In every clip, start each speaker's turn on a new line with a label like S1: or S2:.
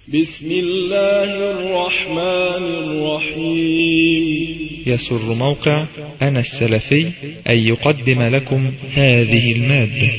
S1: بسم الله الرحمن الرحيم.
S2: يسر موقع أنا السلفي أن يقدم لكم هذه المادة.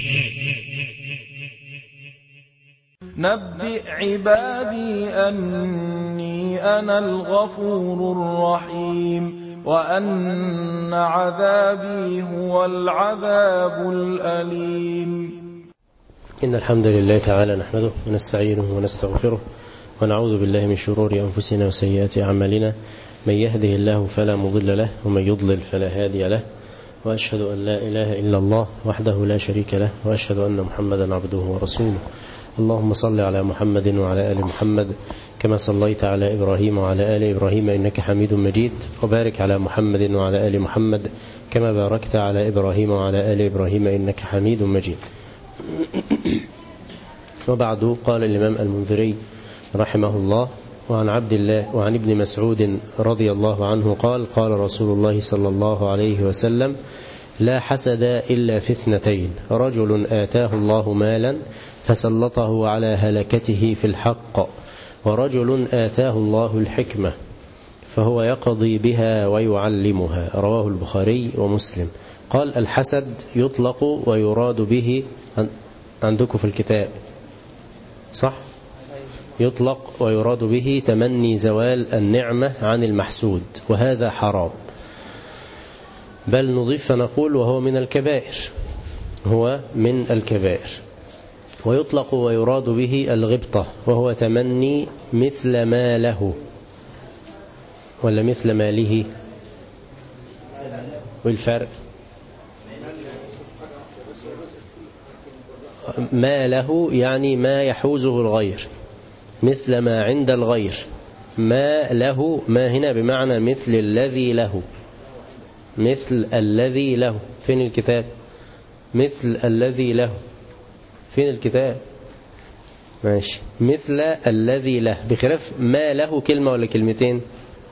S3: نبئ عبادي أني أنا الغفور الرحيم وأن عذابي هو العذاب الأليم.
S4: إن الحمد لله تعالى نحمده ونستعينه ونستغفره ونعوذ بالله من شرور أنفسنا وسيئات أعمالنا، من يهده الله فلا مضل له ومن يضلل فلا هادي له، وأشهد أن لا إله إلا الله وحده لا شريك له، وأشهد أن محمدا عبده ورسوله. اللهم صل على محمد وعلى آل محمد كما صليت على إبراهيم وعلى آل إبراهيم إنك حميد مجيد، وبارك على محمد وعلى آل محمد كما باركت على إبراهيم وعلى آل إبراهيم إنك حميد مجيد. وبعد، قال الإمام المنذري رحمه الله: وعن ابن مسعود رضي الله عنه قال: قال رسول الله صلى الله عليه وسلم: لا حسد إلا في اثنتين، رجل آتاه الله مالا فسلطه على هلكته في الحق، ورجل آتاه الله الحكمة فهو يقضي بها ويعلمها. رواه البخاري ومسلم. قال: الحسد يطلق ويراد به، عندكم في الكتاب صح؟ يطلق ويراد به تمني زوال النعمة عن المحسود، وهذا حرام، بل نضيف فنقول وهو من الكبائر، هو من الكبائر. ويطلق ويراد به الغبطة، وهو تمني مثل ما له، ولا مثل ما له؟ والفرق ما له يعني ما يحوزه الغير، مثل ما عند الغير. ما له، ما هنا بمعنى مثل الذي له، مثل الذي له. فين الكتاب؟ مثل الذي له، فين الكتاب؟ ماشي، مثل الذي له، بخلاف ما له. كلمة ولا كلمتين؟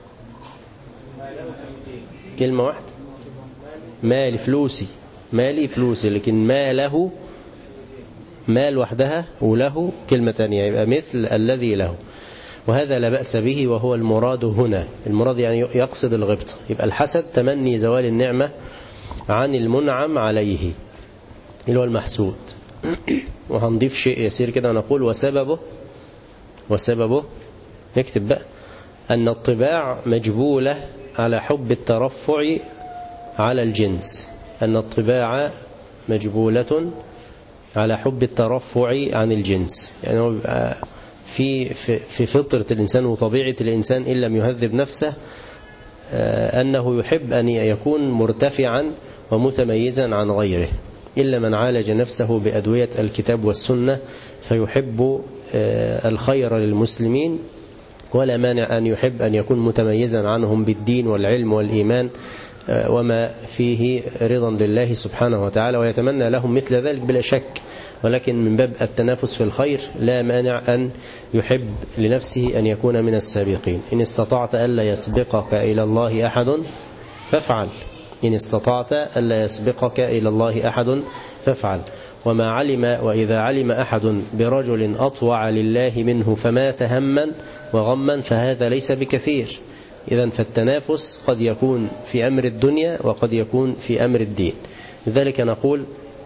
S4: كلمة واحدة. مالي فلوسي، مالي فلوسي، لكن ما له مال وحدها، وله كلمة تانية، يبقى مثل الذي له. وهذا لا بأس به، وهو المراد هنا. المراد يعني يقصد الغبطة. يبقى الحسد تمني زوال النعمة عن المنعم عليه اللي هو المحسود. وهنضيف شيء يسير كده ونقول: وسببه نكتب بقى أن الطباع مجبولة على حب الترفع على الجنس. أن الطباع مجبولة على حب الترفع عن الجنس، يعني هو في فطرة الإنسان وطبيعة الإنسان إن لم يهذب نفسه أنه يحب أن يكون مرتفعا ومتميزا عن غيره، إلا من عالج نفسه بأدوية الكتاب والسنة فيحب الخير للمسلمين، ولا مانع أن يحب أن يكون متميزا عنهم بالدين والعلم والإيمان وما فيه رضا لله سبحانه وتعالى، ويتمنى لهم مثل ذلك بلا شك. ولكن من باب التنافس في الخير لا مانع أن يحب لنفسه أن يكون من السابقين. إن استطعت ألا يسبقك إلى الله أحد فافعل، إن استطعت ألا يسبقك إلى الله أحد فافعل. وإذا علم أحد برجل أطوع لله منه فمات هما وغما فهذا ليس بكثير. إذن فالتنافس قد يكون في أمر الدنيا وقد يكون في أمر الدين. لذلك نقول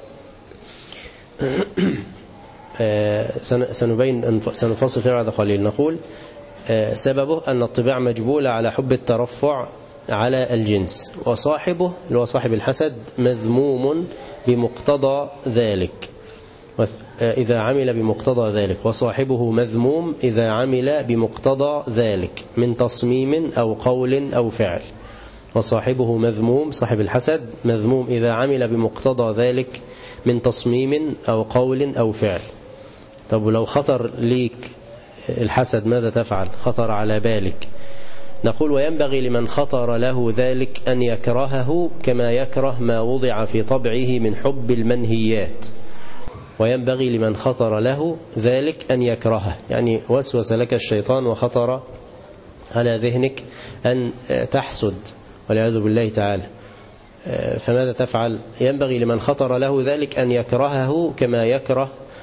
S4: سنفصل في بعد قليل. نقول سببه أن الطباع مجبولة على حب الترفع على الجنس، وصاحبه اللي هو صاحب الحسد مذموم بمقتضى ذلك إذا عمل بمقتضى ذلك، وصاحبه مذموم إذا عمل بمقتضى ذلك من تصميم أو قول أو فعل. وصاحبه مذموم، صاحب الحسد مذموم إذا عمل بمقتضى ذلك من تصميم أو قول أو فعل. طب ولو خطر ليك الحسد ماذا تفعل؟ خطر على بالك. نقول: وينبغي لمن خطر له ذلك أن يكرهه كما يكره ما وضع في طبعه من حب المنهيات. وينبغي لمن خطر له ذلك أن يكرهه، يعني وسوس لك الشيطان وخطر على ذهنك أن تحسد والعياذ بالله تعالى، فماذا تفعل؟ ينبغي لمن خطر له ذلك أن يكرهه كما يكره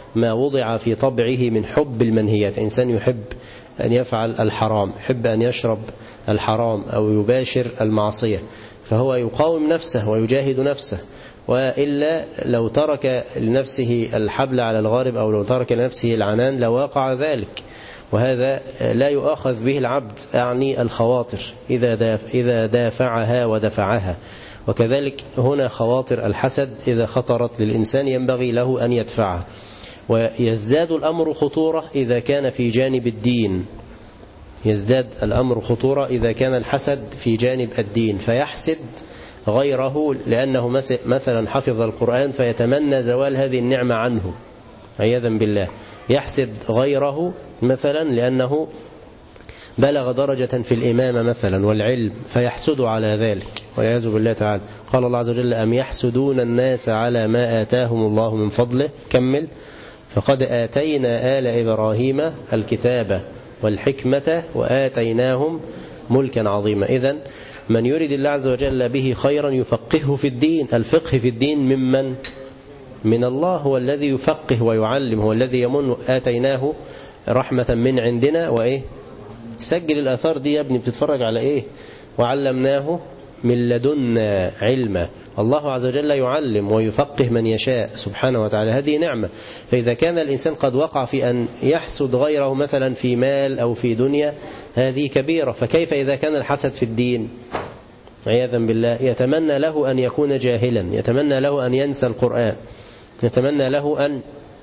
S4: ما وضع في طبعه من حب المنهيات. إنسان يحب أن يفعل الحرام، يحب أن يشرب الحرام أو يباشر المعصية، فهو يقاوم نفسه ويجاهد نفسه، وإلا لو ترك لنفسه الحبل على الغارب أو لو ترك لنفسه العنان لواقع ذلك، وهذا لا يؤاخذ به العبد، أعني الخواطر إذا دافعها ودفعها. وكذلك هنا خواطر الحسد إذا خطرت للإنسان ينبغي له أن يدفعها. ويزداد الأمر خطورة إذا كان في جانب الدين، يزداد الأمر خطورة إذا كان الحسد في جانب الدين، فيحسد غيره لأنه مثلا حفظ القرآن فيتمنى زوال هذه النعمة عنه عياذا بالله، يحسد غيره مثلا لأنه بلغ درجة في الإمامة مثلا والعلم فيحسد على ذلك والعياذ بالله تعالى. قال الله عز وجل: أم يحسدون الناس على ما آتاهم الله من فضله، كمل: فقد آتينا آل إبراهيم الكتاب والحكمة وآتيناهم ملكا عظيما. إذن من يريد الله عز وجل به خيرا يفقهه في الدين. الفقه في الدين ممن؟ من الله، هو الذي يفقه ويعلم، هو الذي يمن. آتيناه رحمة من عندنا وإيه؟ سجل الآثار دي يا ابني، بتتفرج على إيه؟ وعلمناه من لدنا علما. الله عز وجل يعلم ويفقه من يشاء سبحانه وتعالى، هذه نعمة. فإذا كان الإنسان قد وقع في أن يحسد غيره مثلا في مال أو في دنيا، هذه كبيرة، فكيف إذا كان الحسد في الدين عياذا بالله؟ يتمنى له أن يكون جاهلا، يتمنى له أن ينسى القرآن، يتمنى له أن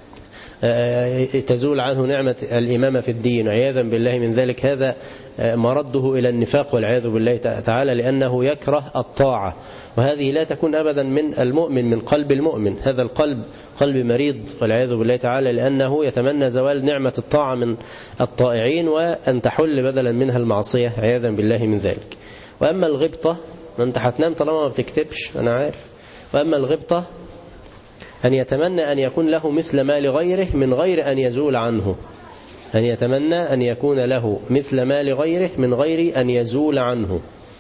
S4: تزول عنه نعمة الإمامة في الدين عياذا بالله من ذلك. هذا مرده إلى النفاق والعياذ بالله تعالى، لأنه يكره الطاعة، وهذه لا تكون أبدا من المؤمن، من قلب المؤمن. هذا القلب قلب مريض والعياذ بالله تعالى، لأنه يتمنى زوال نعمة الطاعة من الطائعين وأن تحل بدلا منها المعصية عياذا بالله من ذلك. وأما الغبطة، ما أنت هتنام طالما ما بتكتبش، أنا عارف. وأما الغبطة أن يتمنى أن يكون له مثل ما لغيره من غير أن يزول عنه، أن يتمنى أن يكون له مثل ما لغيره من غير أن يزول عنه.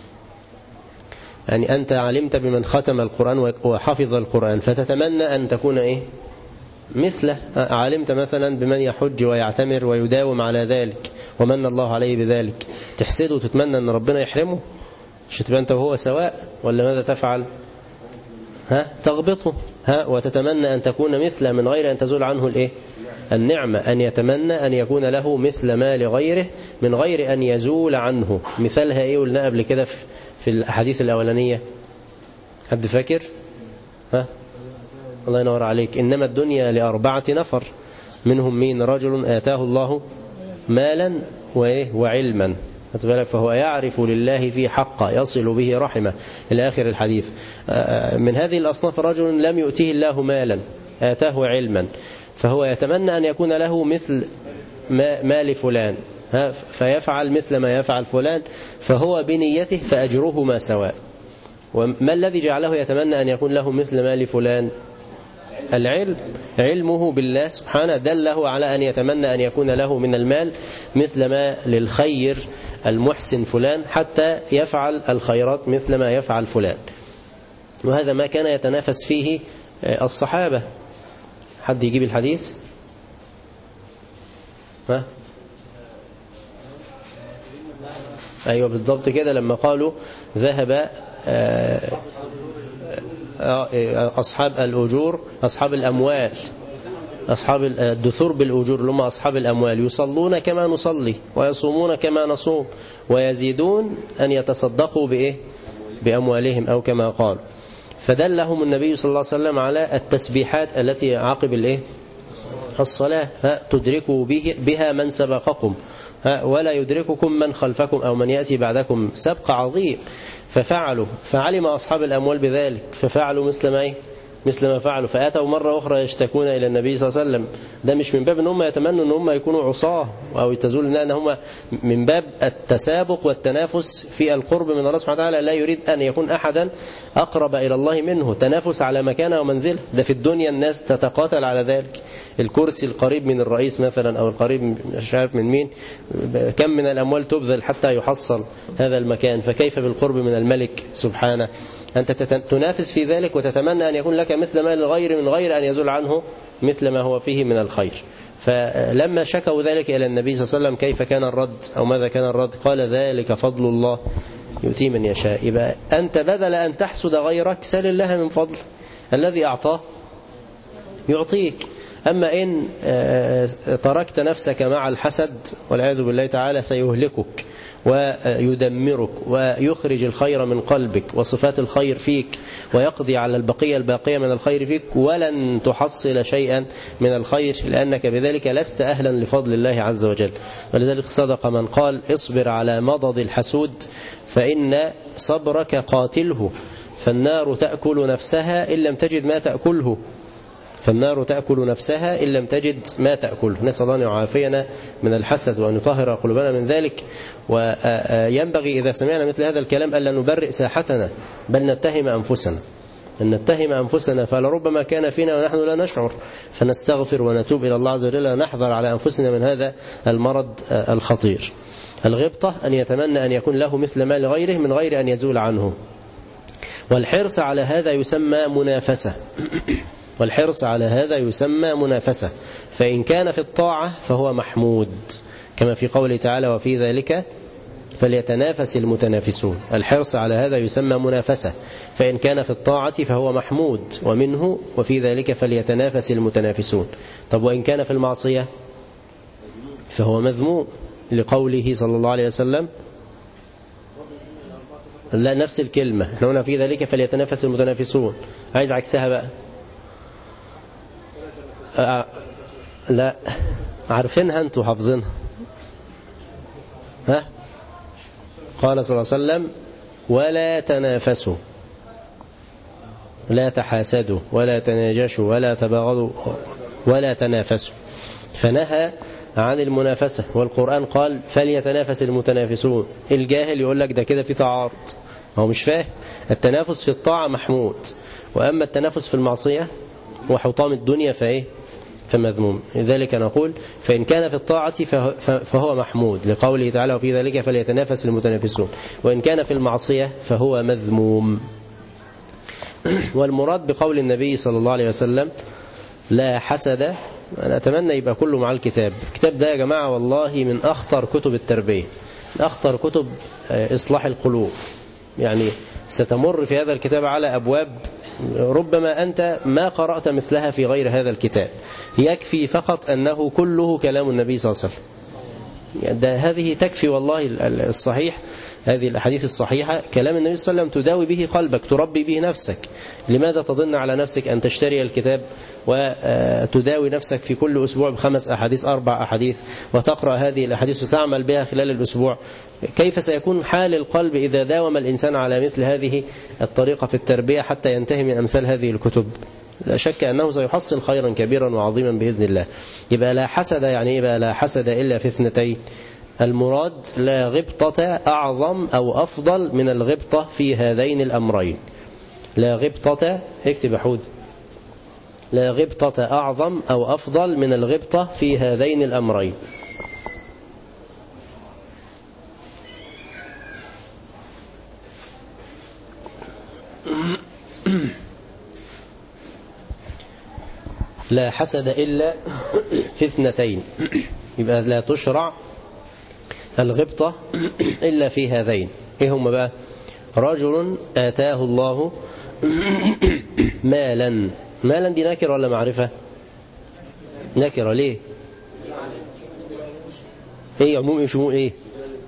S4: يعني أنت علمت بمن ختم القرآن وحفظ القرآن فتتمنى أن تكون إيه؟ مثله. علمت مثلا بمن يحج ويعتمر ويداوم على ذلك ومن الله عليه بذلك، تحسده وتتمنى أن ربنا يحرمه؟ مش تبقى أنت وهو سواء؟ ولا ماذا تفعل؟ تغبطه وتتمنى أن تكون مثله من غير أن تزول عنه الإيه؟ النعمة. أن يتمنى أن يكون له مثل ما لغيره من غير أن يزول عنه. مثالها إيه قلنا قبل كده في الأحاديث الأولانية؟ حد فاكر؟ الله ينور عليك. إنما الدنيا لأربعة نفر، منهم مين؟ رجل آتاه الله مالا وعلما، فهو يعرف لله في حقه يصل به رحمه إلى آخر الحديث. من هذه الأصناف رجل لم يؤتيه الله مالا، آتاه علما، فهو يتمنى أن يكون له مثل ما لفلان، فيفعل مثل ما يفعل فلان، فهو بنيته فأجرهما سواء. وما الذي جعله يتمنى أن يكون له مثل ما لفلان؟ العلم، علمه بالله سبحانه دله على أن يتمنى أن يكون له من المال مثل ما للخير المحسن فلان، حتى يفعل الخيرات مثل ما يفعل فلان. وهذا ما كان يتنافس فيه الصحابة. حد يجيب الحديث؟ أيوة بالضبط كده، لما قالوا ذهب أصحاب الأجور، أصحاب الأموال، أصحاب الدثور بالأجور اللي هم أصحاب الأموال، يصلون كما نصلي ويصومون كما نصوم ويزيدون أن يتصدقوا بإيه؟ بأموالهم أو كما قال. فدلهم النبي صلى الله عليه وسلم على التسبيحات التي عقب الإيه؟ الصلاة، تدركوا بها من سبقكم ولا يدرككم من خلفكم أو من يأتي بعدكم، سبق عظيم. ففعلوا، فعلم أصحاب الأموال بذلك ففعلوا مثل ما فعلوا، فأتوا مرة أخرى يشتكون إلى النبي صلى الله عليه وسلم. ده مش من باب أن هم يتمنوا أن هم يكونوا عصاه أو يتزول، أن هم من باب التسابق والتنافس في القرب من الله سبحانه وتعالى. لا يريد أن يكون أحدا أقرب إلى الله منه، تنافس على مكانه ومنزله. ده في الدنيا الناس تتقاتل على ذلك، الكرسي القريب من الرئيس مثلا أو القريب مش عارف من مين، كم من الأموال تبذل حتى يحصل هذا المكان، فكيف بالقرب من الملك سبحانه أنت تنافس في ذلك وتتمنى أن يكون لك مثل ما للغير من غير أن يزول عنه مثل ما هو فيه من الخير. فلما شكوا ذلك إلى النبي صلى الله عليه وسلم كيف كان الرد أو ماذا كان الرد؟ قال ذلك فضل الله يؤتي من يشاء. يبقى أنت بدل أن تحسد غيرك سل الله من فضل، الذي أعطاه يعطيك. أما إن تركت نفسك مع الحسد والعياذ بالله تعالى سيهلكك ويدمرك ويخرج الخير من قلبك وصفات الخير فيك ويقضي على الباقية من الخير فيك، ولن تحصل شيئا من الخير لأنك بذلك لست أهلا لفضل الله عز وجل. ولذلك صدق من قال اصبر على مضض الحسود فإن صبرك قاتله، فالنار تأكل نفسها إن لم تجد ما تأكله، فالنار تأكل نفسها إن لم تجد ما تأكله. نسأل الله أن يعافينا من الحسد وأن يطهر قلوبنا من ذلك. وينبغي إذا سمعنا مثل هذا الكلام ألا نبرئ ساحتنا بل نتهم أنفسنا، أن نتهم أنفسنا، فلربما كان فينا ونحن لا نشعر، فنستغفر ونتوب إلى الله عز وجل ونحذر على أنفسنا من هذا المرض الخطير. الغبطة أن يتمنى أن يكون له مثل ما لغيره من غير أن يزول عنه، والحرص على هذا يسمى منافسة، والحرص على هذا يسمى منافسة. فإن كان في الطاعة فهو محمود كما في قوله تعالى وفي ذلك فليتنافس المتنافسون. الحرص على هذا يسمى منافسة، فإن كان في الطاعة فهو محمود ومنه وفي ذلك فليتنافس المتنافسون. طب وإن كان في المعصية فهو مذموم لقوله صلى الله عليه وسلم لا نفس الكلمة، احنا هنا في ذلك فليتنافس المتنافسون، عايز عكسها بقى. لا عارفينها انتوا حافظينها. ها قال صلى الله عليه وسلم ولا تنافسوا لا تحاسدوا ولا تناجشوا ولا تباغضوا ولا تنافسوا، فنهى عن المنافسة. والقرآن قال فليتنافس المتنافسون. الجاهل يقول لك ده كده في تعارض، هو مش فاهم. التنافس في الطاعة محمود، وأما التنافس في المعصية وحطام الدنيا فمذموم. لذلك نقول فإن كان في الطاعة فهو محمود لقوله تعالى وفي ذلك فليتنافس المتنافسون، وإن كان في المعصية فهو مذموم. والمراد بقول النبي صلى الله عليه وسلم لا حسد، أنا أتمنى يبقى كله مع الكتاب ده يا جماعة والله من أخطر كتب التربية، من أخطر كتب إصلاح القلوب. يعني ستمر في هذا الكتاب على أبواب ربما أنت ما قرأت مثلها في غير هذا الكتاب. يكفي فقط أنه كله كلام النبي صلى الله عليه وسلم. يعني هذه تكفي والله الصحيح، هذه الأحاديث الصحيحة كلام النبي صلى الله عليه وسلم تداوي به قلبك، تربي به نفسك. لماذا تظن على نفسك أن تشتري الكتاب وتداوي نفسك في كل أسبوع ب5 أحاديث 4 أحاديث وتقرأ هذه الأحاديث وتعمل بها خلال الأسبوع؟ كيف سيكون حال القلب إذا داوم الإنسان على مثل هذه الطريقة في التربية حتى ينتهي من أمثال هذه الكتب؟ لا شك أنه سيحصل خيرا كبيرا وعظيما بإذن الله. يبقى لا حسد، يعني يبقى لا حسد إلا في 2. المراد لا غبطة أعظم أو أفضل من الغبطة في هذين الأمرين. لا غبطة، اكتب يا حود، لا غبطة أعظم أو أفضل من الغبطة في هذين الأمرين. لا حسد إلا في 2، يبقى لا تشرع الغبطة إلا في هذين. إيه هم بقى؟ رجل آتاه الله مالا. مالا دي نكرة ولا معرفة؟ نكرة. ليه؟ ايه عموم ايه شمول ايه؟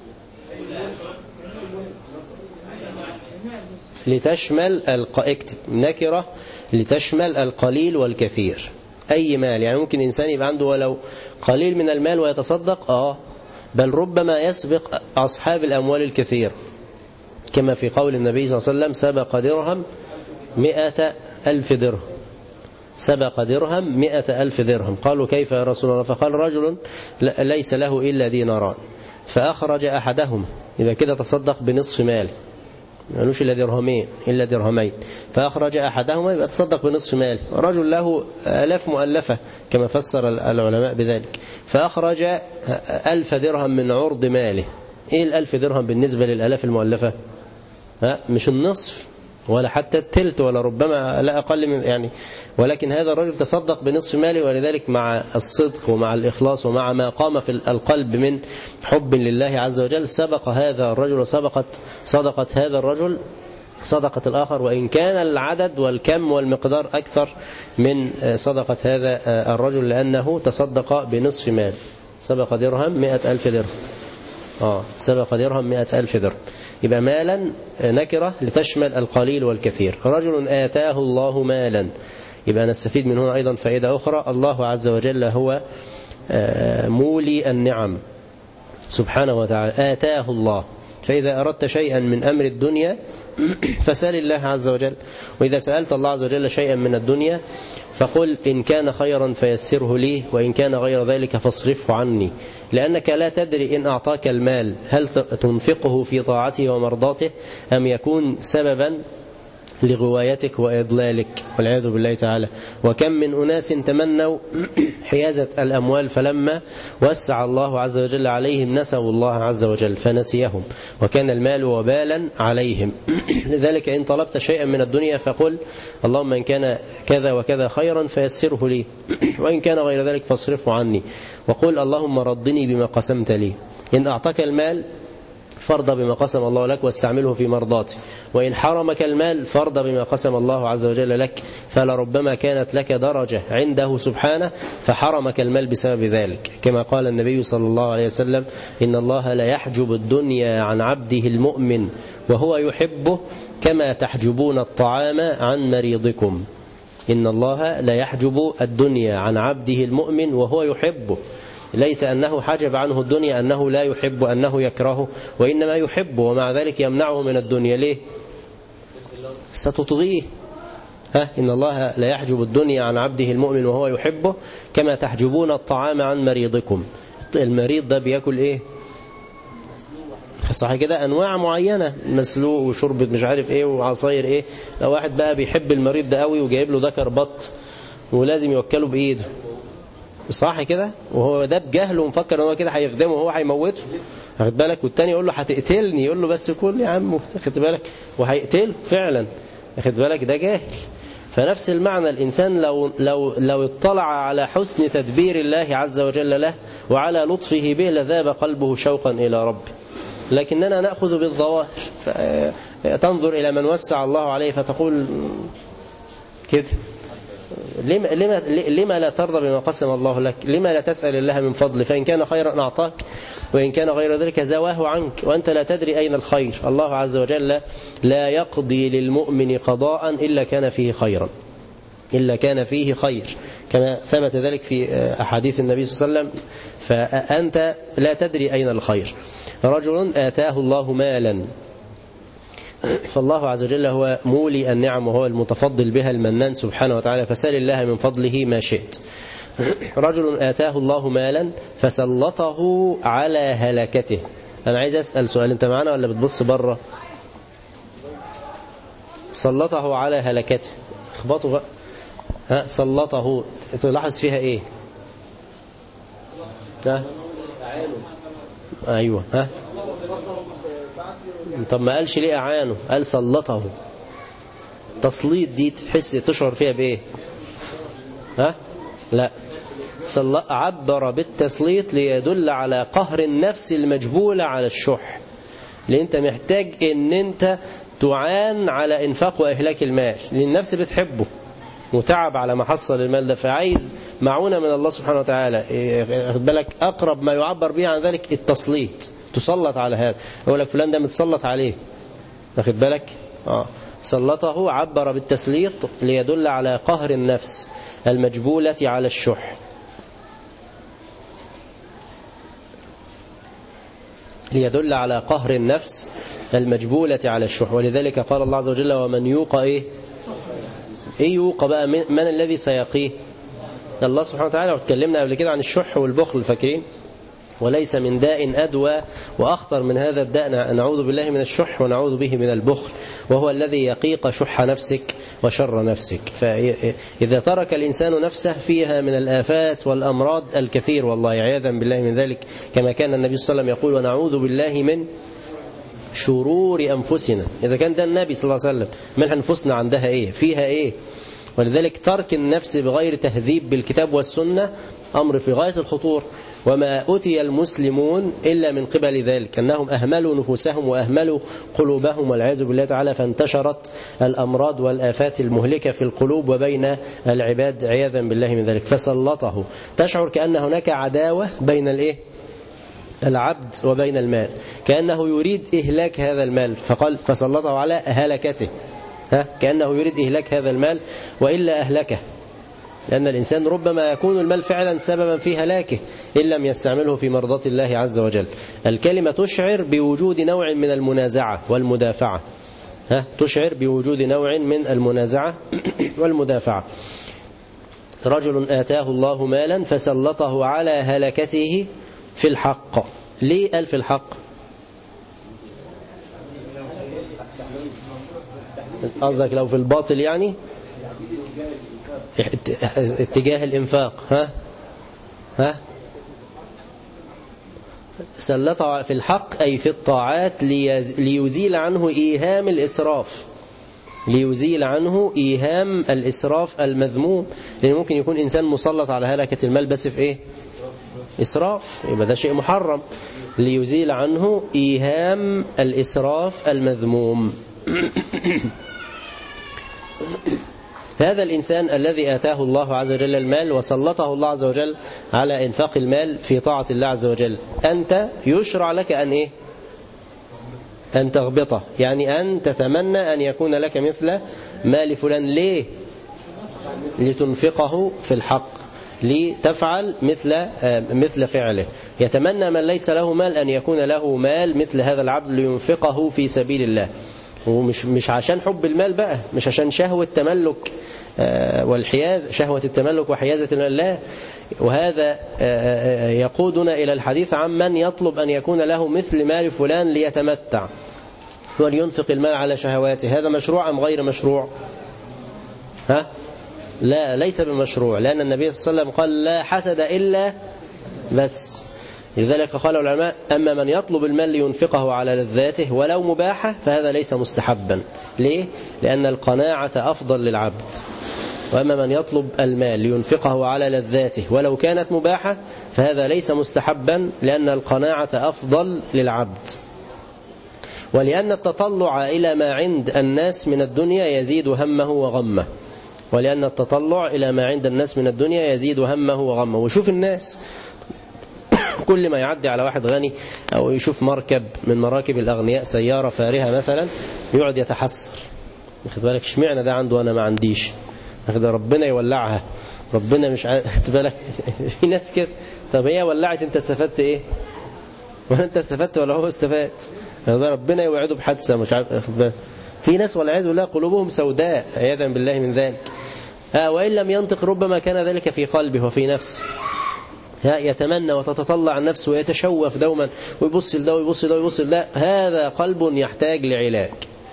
S4: لتشمل اكتب نكرة لتشمل القليل والكثير. اي مال، يعني ممكن انسان يبقى عنده ولو قليل من المال ويتصدق، بل ربما يسبق اصحاب الاموال الكثير، كما في قول النبي صلى الله عليه وسلم سبق درهم 100,000 درهم، سبق درهم 100,000 درهم. قالوا كيف يا رسول الله؟ فقال رجل ليس له إلا ديناران فأخرج أحدهما، إذا كده تصدق بنصف مال، مالوش إلا درهمين إلا درهمين، فأخرج أحدهما يبقى تصدق بنصف مال. رجل له آلاف مؤلفة كما فسر العلماء بذلك، فأخرج 1000 درهم من عرض ماله. إيه 1000 درهم بالنسبة للآلاف المؤلفة؟ مش النصف، ولا حتى التلت، ولا ربما لا أقل من يعني. ولكن هذا الرجل تصدق بنصف ماله، ولذلك مع الصدق ومع الإخلاص ومع ما قام في القلب من حب لله عز وجل سبق هذا الرجل وسبقت صدقة هذا الرجل صدقة الآخر، وإن كان العدد والكم والمقدار أكثر من صدقة هذا الرجل، لأنه تصدق بنصف مال. سبق درهم 100,000 درهم. سبق درهم 100,000 درهم. يبقى مالا نكرة لتشمل القليل والكثير. رجل آتاه الله مالا، يبقى نستفيد من هنا أيضا فائدة أخرى. الله عز وجل هو مولي النعم سبحانه وتعالى. آتاه الله، فإذا أردت شيئا من أمر الدنيا فسأل الله عز وجل، وإذا سألت الله عز وجل شيئا من الدنيا فقل إن كان خيرا فيسره لي، وإن كان غير ذلك فاصرفه عني، لأنك لا تدري إن أعطاك المال هل تنفقه في طاعته ومرضاته أم يكون سببا لغوايتك وإضلالك والعياذ بالله تعالى. وكم من أناس تمنوا حيازة الأموال فلما وسع الله عز وجل عليهم نسوا الله عز وجل فنسيهم، وكان المال وبالا عليهم. لذلك إن طلبت شيئا من الدنيا فقل اللهم إن كان كذا وكذا خيرا فيسره لي، وإن كان غير ذلك فاصرفه عني، وقل اللهم ردني بما قسمت لي. إن أعطاك المال فرض بما قسم الله لك واستعمله في مرضاته، وإن حرمك المال فرض بما قسم الله عز وجل لك، فلربما كانت لك درجة عنده سبحانه فحرمك المال بسبب ذلك، كما قال النبي صلى الله عليه وسلم إن الله لا يحجب الدنيا عن عبده المؤمن وهو يحبه كما تحجبون الطعام عن مريضكم. إن الله لا يحجب الدنيا عن عبده المؤمن وهو يحبه، ليس أنه حجب عنه الدنيا أنه لا يحب أنه يكرهه، وإنما يحبه ومع ذلك يمنعه من الدنيا. ليه؟ ستطغيه. إن الله لا يحجب الدنيا عن عبده المؤمن وهو يحبه كما تحجبون الطعام عن مريضكم. المريض ده بيأكل إيه؟ صح كده، أنواع معينة، مسلوق وشربة مش عارف إيه وعصاير إيه. لو واحد بقى بيحب المريض ده قوي وجايب له ذكر بط ولازم يوكله بإيده، صح كده، وهو ده بجهله ومفكر ان هو كده هيخدمه وهو هيموته، واخد بالك، والتاني يقول له هتقتلني، يقول له بس كل يا عم، واخد بالك، وهيقتله فعلا، واخد بالك، ده جاهل. فنفس المعنى الإنسان لو اطلع على حسن تدبير الله عز وجل له وعلى لطفه به لذاب قلبه شوقا إلى ربه. لكننا نأخذ بالظواهر، تنظر إلى من وسع الله عليه فتقول كده لما لا ترضى بما قسم الله لك؟ لما لا تسأل الله من فضله؟ فإن كان خيرا أعطاك وإن كان غير ذلك زواه عنك، وأنت لا تدري أين الخير. الله عز وجل لا يقضي للمؤمن قضاء إلا كان فيه خيرا، إلا كان فيه خير، كما ثبت ذلك في أحاديث النبي صلى الله عليه وسلم. فأنت لا تدري أين الخير. رجل آتاه الله مالا، فالله عز وجل هو مولي النعم وهو المتفضل بها المنان سبحانه وتعالى، فسأل الله من فضله ما شئت. رجل آتاه الله مالا فسلطه على هلكته. أنا عايز أسأل سؤال، أنت معنا ولا بتبص بره؟ سلطه على هلكته، اخبطوا بقى. سلطه تلاحظ فيها إيه؟ أيوة. طب ما قالش ليه أعانه، قال سلطه. تسليط دي تحس تشعر فيها بإيه؟ لا، عبر بالتسليط ليدل على قهر النفس المجبولة على الشح، لأن أنت محتاج أن أنت تعان على إنفاق وإهلاك المال، لأن النفس بتحبه متعب على ما حصل المال ده، فعايز معونة من الله سبحانه وتعالى. خد بالك، أقرب ما يعبر به عن ذلك التسليط، تسلط على هذا، يقول لك فلان ده متسلط عليه، واخد بالك. سلطه عبر بالتسليط ليدل على قهر النفس المجبولة على الشح، ليدل على قهر النفس المجبولة على الشح. ولذلك قال الله عز وجل ومن يوق إيه يوق بقى، من الذي سيقيه؟ الله سبحانه وتعالى. وتكلمنا قبل كده عن الشح والبخل، فاكرين؟ وليس من داء أدوى وأخطر من هذا الداء، نعوذ بالله من الشح ونعوذ به من البخل، وهو الذي يقيق شح نفسك وشر نفسك. فإذا ترك الإنسان نفسه فيها من الآفات والأمراض الكثير، والله عياذا بالله من ذلك، كما كان النبي صلى الله عليه وسلم يقول ونعوذ بالله من شرور أنفسنا. إذا كان ده النبي صلى الله عليه وسلم، ما أنفسنا عندها إيه؟ فيها إيه؟ ولذلك ترك النفس بغير تهذيب بالكتاب والسنة أمر في غاية الخطور. وما أتي المسلمون إلا من قبل ذلك، أنهم أهملوا نفوسهم وأهملوا قلوبهم والعياذ بالله تعالى، فانتشرت الأمراض والآفات المهلكة في القلوب وبين العباد عياذا بالله من ذلك. فسلطه، تشعر كأن هناك عداوة بين الإيه؟ العبد وبين المال، كأنه يريد إهلاك هذا المال، فقال فسلطه على هلكته، كأنه يريد إهلاك هذا المال وإلا أهلكه، لأن الإنسان ربما يكون المال فعلا سببا في هلاكه إن لم يستعمله في مرضاة الله عز وجل. الكلمة تشعر بوجود نوع من المنازعة والمدافعة، تشعر بوجود نوع من المنازعة والمدافعة. رجل آتاه الله مالا فسلطه على هلكته في الحق. ليه قال في الحق؟ قصدك لو في الباطل يعني اتجاه الإنفاق. سلطه في الحق أي في الطاعات ليزيل عنه إيهام الإسراف، ليزيل عنه إيهام الإسراف المذموم. لأن ممكن يكون إنسان مسلط على هلكة المال بس في إيه؟ إسراف، يبقى ده شيء محرم. ليزيل عنه إيهام الإسراف المذموم. هذا الإنسان الذي آتاه الله عز وجل المال وسلطه الله عز وجل على إنفاق المال في طاعة الله عز وجل، أنت يشرع لك أن إيه؟ أن تغبطه، يعني أن تتمنى أن يكون لك مثل مال فلان. ليه؟ لتنفقه في الحق، لتفعل مثل فعله. يتمنى من ليس له مال أن يكون له مال مثل هذا العبد لينفقه في سبيل الله، ومش عشان حب المال بقى، مش عشان شهوة التملك والحياز، شهوة التملك وحيازة المال، لا. وهذا يقودنا إلى الحديث عن من يطلب أن يكون له مثل مال فلان ليتمتع ولينفق المال على شهواته. هذا مشروع أم غير مشروع؟ لا، ليس بمشروع، لأن النبي صلى الله عليه وسلم قال لا حسد إلا بس. لذلك قال العلماء أما من يطلب المال لينفقه على لذاته ولو مباحة فهذا ليس مستحبا. ليه؟ لأن القناعة أفضل للعبد. وأما من يطلب المال لينفقه على لذاته ولو كانت مباحة فهذا ليس مستحبا، لأن القناعة أفضل للعبد. ولأن التطلع إلى ما عند الناس من الدنيا يزيد همه وغمه، ولأن التطلع إلى ما عند الناس من الدنيا يزيد همه وغمه. وشوف الناس كل ما يعدي على واحد غني أو يشوف مركب من مراكب الأغنياء، سيارة فارهة مثلا، يقعد يتحسر، ياخد بالك اشمعنى ده عنده وأنا ما عنديش، ياخد ربنا يولعها، ربنا مش ياخد بالك. في ناس كده. طب هي ولعت، انت استفدت ايه؟ ولا انت استفدت ولا هو استفاد؟ ربنا يوعده بحادثة مش عارف، ياخد بالك. في ناس والعياذ بالله قلوبهم سوداء عياذا بالله من ذلك. وإن لم ينطق ربما كان ذلك في قلبه وفي نفسه. يتمنى وتتطلع النفس ويتشوف دوما ويبص لده ويبص لده ويبص لده. هذا قلب يحتاج لعلاج.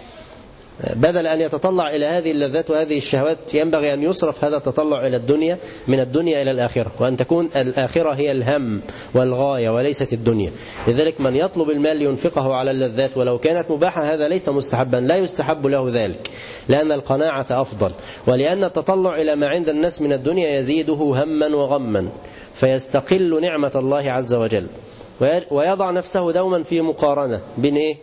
S4: بدل أن يتطلع إلى هذه اللذات وهذه الشهوات ينبغي أن يصرف هذا التطلع إلى الدنيا، من الدنيا إلى الآخرة، وأن تكون الآخرة هي الهم والغاية وليست الدنيا. لذلك من يطلب المال لينفقه على اللذات ولو كانت مباحة هذا ليس مستحبا، لا يستحب له ذلك، لأن القناعة أفضل. ولأن التطلع إلى ما عند الناس من الدنيا يزيده هما وغما، فيستقل نعمة الله عز وجل، ويضع نفسه دوما في مقارنة بين إيه؟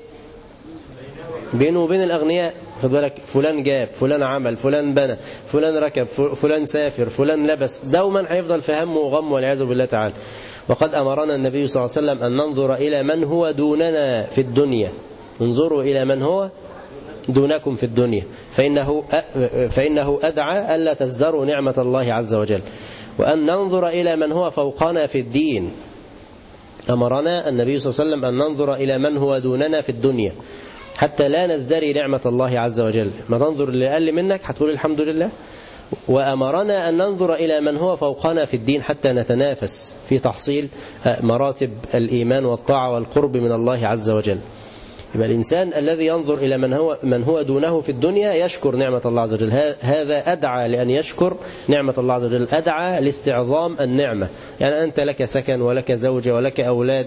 S4: بينه وبين الأغنياء. خد بالك، فلان جاب، فلان عمل، فلان بنى، فلان ركب، فلان سافر، فلان لبس، دوما هيفضل في هم وغم والعياذ بالله تعالى. وقد أمرنا النبي صلى الله عليه وسلم أن ننظر إلى من هو دوننا في الدنيا. انظروا إلى من هو دونكم في الدنيا، فإنه أدعى ألا تزدروا نعمة الله عز وجل. وأن ننظر إلى من هو فوقنا في الدين. أمرنا النبي صلى الله عليه وسلم أن ننظر إلى من هو دوننا في الدنيا حتى لا نزدري نعمة الله عز وجل. ما تنظر اللي أقل منك هتقول الحمد لله. وأمرنا أن ننظر إلى من هو فوقنا في الدين حتى نتنافس في تحصيل مراتب الإيمان والطاعة والقرب من الله عز وجل. يبقى الإنسان الذي ينظر إلى من هو دونه في الدنيا يشكر نعمة الله عز وجل. هذا أدعى لأن يشكر نعمة الله عز وجل، أدعى لاستعظام النعمة. يعني أنت لك سكن ولك زوجة ولك أولاد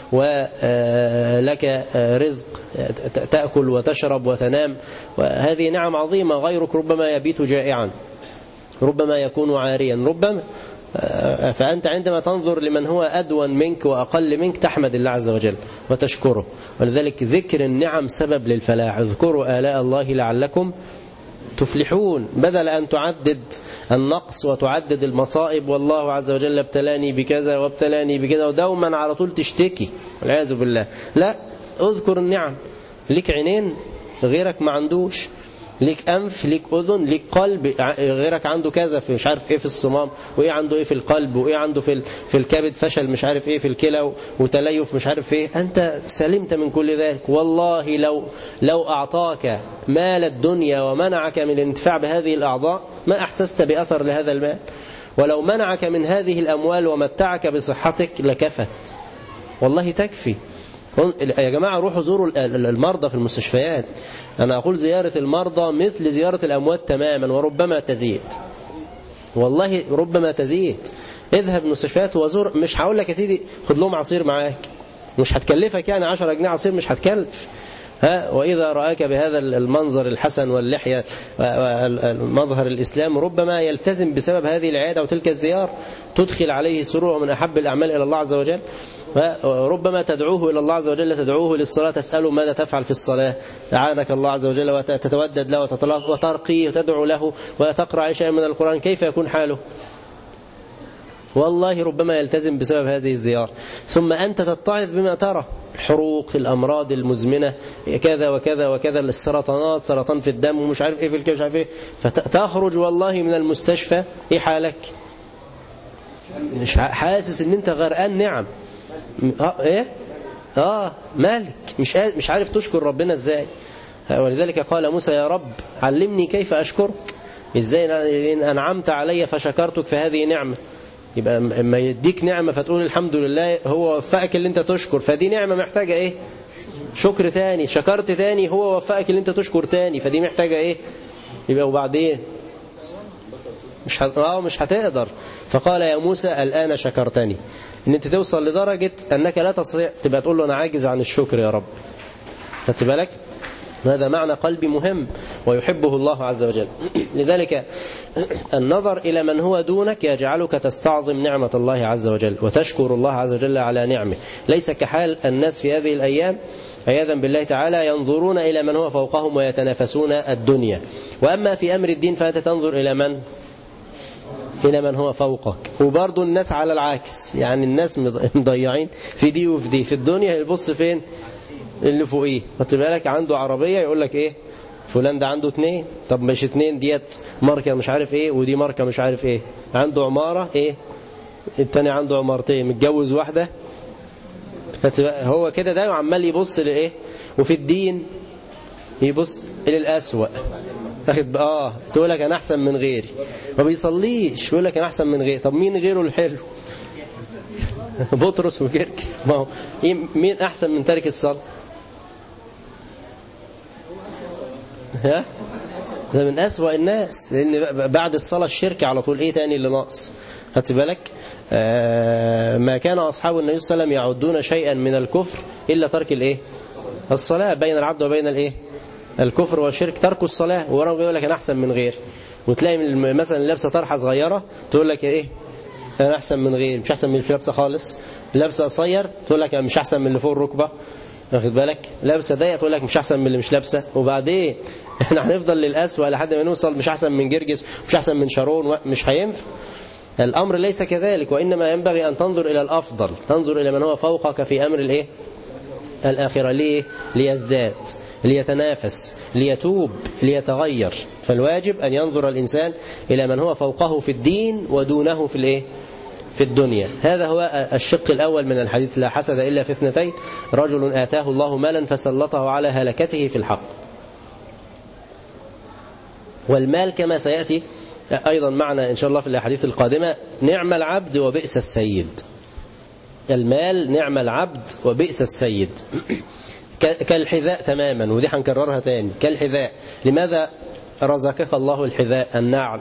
S4: ولك رزق، تأكل وتشرب وتنام، وهذه نعم عظيمة. غيرك ربما يبيت جائعا، ربما يكون عاريا، ربما. فأنت عندما تنظر لمن هو أدون منك وأقل منك تحمد الله عز وجل وتشكره. ولذلك ذكر النعم سبب للفلاح. اذكروا آلاء الله لعلكم تفلحون، بدل أن تعدد النقص وتعدد المصائب، والله عز وجل ابتلاني بكذا وابتلاني بكذا، ودوما على طول تشتكي والعياذ بالله. لا، اذكر النعم. ليك عينين غيرك ما عندوش، ليك أنف، ليك أذن، ليك قلب غيرك عنده كذا، في مش عارف إيه في الصمام، وإيه عنده إيه في القلب، وإيه عنده في الكبد، فشل مش عارف إيه في الكلى، وتليف مش عارف إيه. أنت سلمت من كل ذلك. والله لو أعطاك مال الدنيا ومنعك من الانتفاع بهذه الأعضاء ما أحسست بأثر لهذا المال. ولو منعك من هذه الأموال ومتعك بصحتك لكفت، والله تكفي. يا جماعة روحوا زوروا المرضى في المستشفيات. أنا أقول زيارة المرضى مثل زيارة الأموات تماما، وربما تزيد، والله ربما تزيد. اذهب المستشفيات وزور. مش هقول لك يا سيدي خد لهم عصير معاك، مش هتكلفك يعني 10 جنيه عصير، مش هتكلف. وإذا رآك بهذا المنظر الحسن واللحية مظهر الإسلام ربما يلتزم بسبب هذه العيادة وتلك الزيارة، تدخل عليه سرور من أحب الأعمال إلى الله عز وجل. ربما تدعوه إلى الله عز وجل، تدعوه للصلاة، تسأله ماذا تفعل في الصلاة، أعانك الله عز وجل، وتتودد له وترقيه وتدعو له وتقرأ شيئا من القرآن، كيف يكون حاله؟ والله ربما يلتزم بسبب هذه الزيارة. ثم أنت تتعظ بما ترى، الحروق، الأمراض المزمنة، كذا وكذا وكذا، السرطانات، سرطان في الدم ومش عارف إيه في الكلى، مش عارف إيه. فتخرج والله من المستشفى إيه حالك؟ مش حاسس إن أنت غرقان نعم. إيه؟ مالك مش عارف تشكر ربنا إزاي. ولذلك قال موسى يا رب علمني كيف أشكرك، إزاي إن أنعمت علي فشكرتك فهذه نعمة. يبقى اما يديك نعمة فتقول الحمد لله، هو وفقك اللي انت تشكر، فدي نعمة محتاجة ايه؟ شكر تاني. شكرت تاني، هو وفقك اللي انت تشكر تاني، فدي محتاجة ايه؟ يبقى وبعدين مش هتقدر. فقال يا موسى الآن شكرتني. ان انت توصل لدرجة انك لا تستطيع تبقى تقول له انا عاجز عن الشكر يا رب. خدت بالك؟ هذا معنى قلبي مهم ويحبه الله عز وجل. لذلك النظر إلى من هو دونك يجعلك تستعظم نعمة الله عز وجل وتشكر الله عز وجل على نعمه. ليس كحال الناس في هذه الأيام عياذا بالله تعالى، ينظرون إلى من هو فوقهم ويتنافسون الدنيا. وأما في أمر الدين فأنت تنظر إلى من هو فوقك. وبرضو الناس على العكس، يعني الناس مضيعين في دي وفي دي. في الدنيا يبص فين؟ اللي فوقيه. خدت بالك؟ عنده عربية يقول لك ايه فلان ده عنده 2. طب مش 2 ديت ماركة مش عارف ايه، ودي ماركة مش عارف ايه. عنده عمارة ايه، التاني عنده عمارتين، متجوز واحدة. هو كده ده عمال يبص لايه. وفي الدين يبص للأسوأ. تقول لك انا احسن من غيري، ما بيصليش يقول لك انا احسن من غيري. طب مين غيره الحلو؟ بطرس وكركس. ما هو مين احسن من تارك الصلاة؟ ده من أسوأ الناس، لأن بعد الصلاة الشرك على طول. ايه تاني اللي ناقص؟ خدت بالك؟ ما كان أصحاب النبي صلى الله عليه وسلم يعدون شيئا من الكفر إلا ترك الايه؟ الصلاة. بين العبد وبين الايه؟ الكفر والشرك ترك الصلاة. ورا بيقول لك انا احسن من غير. وتلاقي مثلا لابسه طرحه صغيره تقول لك ايه انا احسن من غير، مش احسن من اللي لابسه خالص. لابسه قصير تقول لك مش احسن من اللي فوق الركبه. واخد بالك؟ لابسه ضيق تقول لك مش احسن من اللي مش لابسه. وبعدين احنا هنفضل للأسوأ لحد ما نوصل مش احسن من جرجس، مش احسن من شارون. مش هينفع. الامر ليس كذلك، وانما ينبغي ان تنظر الى الافضل، تنظر الى من هو فوقك في امر الايه؟ الاخره. ليه؟ ليزداد، ليتنافس، ليتوب، ليتغير. فالواجب أن ينظر الإنسان إلى من هو فوقه في الدين ودونه في الإيه؟ في الدنيا. هذا هو الشق الأول من الحديث. لا حسد إلا في 2: رجل آتاه الله مالا فسلطه على هلكته في الحق. والمال كما سيأتي أيضا معنا إن شاء الله في الأحاديث القادمة نعم العبد وبئس السيد. المال نعم العبد وبئس السيد. كالحذاء تماما، ودي هنكررها تاني. كالحذاء. لماذا رزقك الله الحذاء النعل؟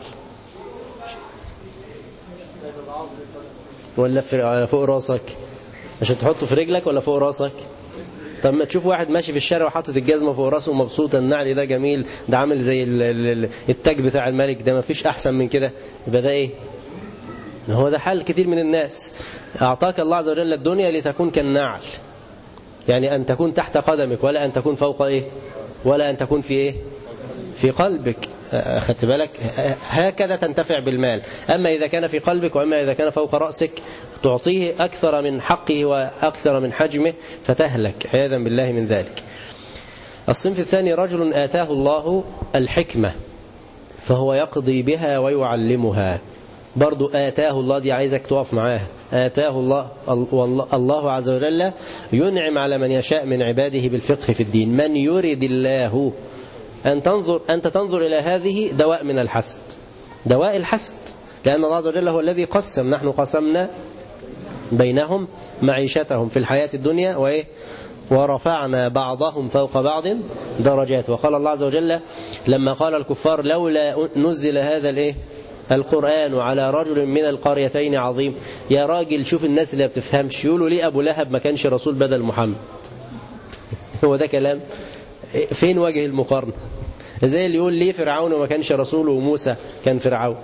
S4: ولا فوق راسك؟ عشان تحطه في رجلك ولا فوق راسك؟ طب ما تشوف واحد ماشي في الشارع وحاطط الجزمة فوق راسه ومبسوط، النعل ده جميل، ده عامل زي التاج بتاع الملك، ده ما فيش أحسن من كده، يبقى ده إيه؟ هو ده حال كتير من الناس. أعطاك الله عز وجل الدنيا لتكون كالنعل، يعني أن تكون تحت قدمك ولا أن تكون فوق إيه؟ ولا أن تكون في إيه؟ في قلبك. أخذت بالك؟ هكذا تنتفع بالمال. أما إذا كان في قلبك وأما إذا كان فوق رأسك تعطيه أكثر من حقه وأكثر من حجمه فتهلك عياذا بالله من ذلك. الصنف الثاني رجل آتاه الله الحكمة فهو يقضي بها ويعلمها. برضو آتاه الله دي عايزك تقف معاها. آتاه الله عز وجل ينعم على من يشاء من عباده بالفقه في الدين. من يرد الله أنت تنظر إلى هذه دواء من الحسد، دواء الحسد، لأن الله عز وجل هو الذي قسم. نحن قسمنا بينهم معيشتهم في الحياة الدنيا وإيه؟ ورفعنا بعضهم فوق بعض درجات. وقال الله عز وجل لما قال الكفار لولا نزل هذا الإيه؟ القرآن على رجل من القريتين عظيم. يا راجل شوف الناس اللي بتفهمش يقولوا ليه أبو لهب ما كانش رسول بدل محمد. هو ده كلام؟ فين وجه المقارنة؟ زي اللي يقول ليه فرعون وما كانش رسول وموسى كان فرعون.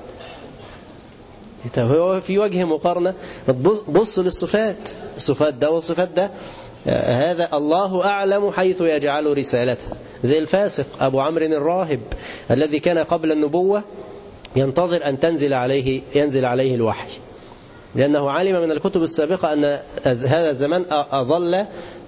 S4: هو في وجه مقارنة؟ بص للصفات، الصفات ده والصفات ده. هذا الله أعلم حيث يجعل رسالته. زي الفاسق أبو عمرو الراهب الذي كان قبل النبوة ينتظر أن ينزل عليه الوحي، لأنه علم من الكتب السابقة أن هذا الزمان أظل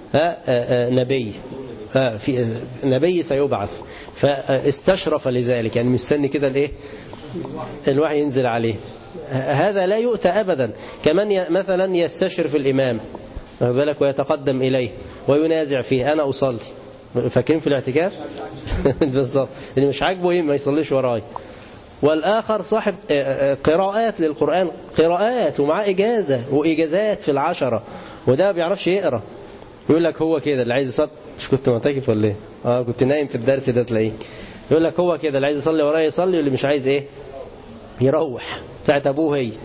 S4: نبي سيبعث، فاستشرف لذلك، يعني مستني كده الايه؟ الوحي ينزل عليه. هذا لا يؤتى أبدا. كمان مثلا يستشرف الإمام بالك ويتقدم إليه وينازع فيه. أنا أصلي، فاكرين في الاعتكاف بالظبط، اللي مش عاجبه ما يصليش وراي. والآخر صاحب قراءات للقرآن، قراءات ومعاه إجازة وإجازات في العشرة، وده ما بيعرفش يقرأ. يقول لك هو كده اللي عايز يصلي. مش كنت معتكف ولا ايه؟ كنت نايم في الدرس ده تلاقيه. يقول لك هو كده اللي عايز يصلي ورايا يصلي، واللي مش عايز ايه؟ يروح. بتاعت ابوه هي.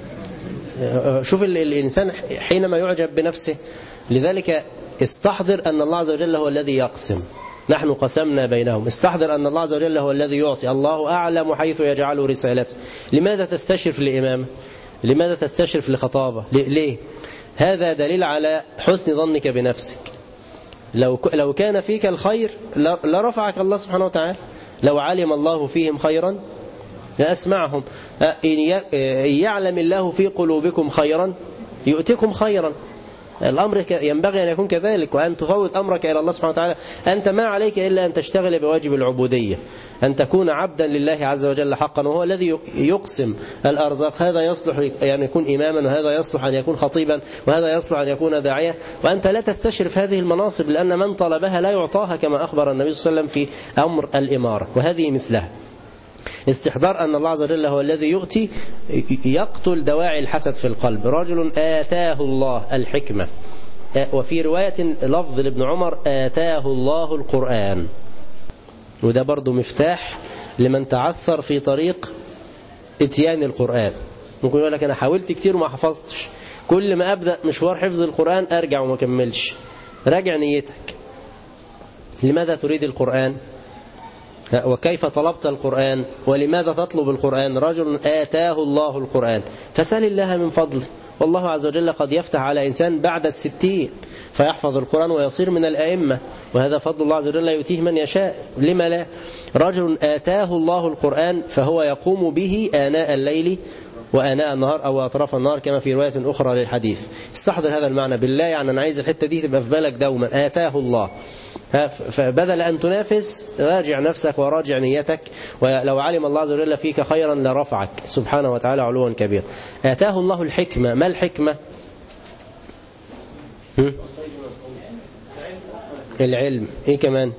S4: شوف الإنسان حينما يعجب بنفسه. لذلك استحضر أن الله عز وجل هو الذي يقسم. نحن قسمنا بينهم. استحضر أن الله عز وجل هو الذي يعطي. الله أعلم حيث يجعل رسالته. لماذا تستشرف لإمامة؟ لماذا تستشرف لخطابة؟ ليه؟ هذا دليل على حسن ظنك بنفسك. لو كان فيك الخير لرفعك الله سبحانه وتعالى. لو علم الله فيهم خيرا لأسمعهم. إن يعلم الله في قلوبكم خيرا يؤتكم خيرا. الأمر ينبغي أن يكون كذلك، وأن تفوض أمرك إلى الله سبحانه وتعالى. أنت ما عليك إلا أن تشتغل بواجب العبودية، أن تكون عبدا لله عز وجل حقا، وهو الذي يقسم الأرزاق. هذا يصلح أن يكون إماما، وهذا يصلح أن يكون خطيبا، وهذا يصلح أن يكون داعية. وأنت لا تستشرف هذه المناصب، لأن من طلبها لا يعطاها، كما أخبر النبي صلى الله عليه وسلم في أمر الإمارة، وهذه مثلها. استحضار أن الله عز وجل هو الذي يؤتي، يقتل دواعي الحسد في القلب. رجل آتاه الله الحكمة. وفي رواية لفظ لابن عمر آتاه الله القرآن. وده برضو مفتاح لمن تعثر في طريق اتيان القرآن. ممكن يقول لك أنا حاولت كتير وما حفظتش، كل ما أبدأ مشوار حفظ القرآن أرجع وما كملش. راجع نيتك، لماذا تريد القرآن؟ وكيف طلبت القرآن؟ ولماذا تطلب القرآن؟ رجل آتاه الله القرآن فسأل الله من فضله. والله عز وجل قد يفتح على إنسان بعد 60 فيحفظ القرآن ويصير من الأئمة، وهذا فضل الله عز وجل يؤتيه من يشاء. لما لا؟ رجل آتاه الله القرآن فهو يقوم به آناء الليل وآناء النهار أو أطراف النهار، كما في رواية أخرى للحديث. استحضر هذا المعنى بالله، يعني أنا عايز الحتة دي تبقى في بالك دوما. آتاه الله، فبدل أن تنافس راجع نفسك وراجع نيتك. ولو علم الله عز وجل فيك خيرا لرفعك سبحانه وتعالى علوا كبيرا. آتاه الله الحكمة. ما الحكمة؟ العلم. إيه كمان؟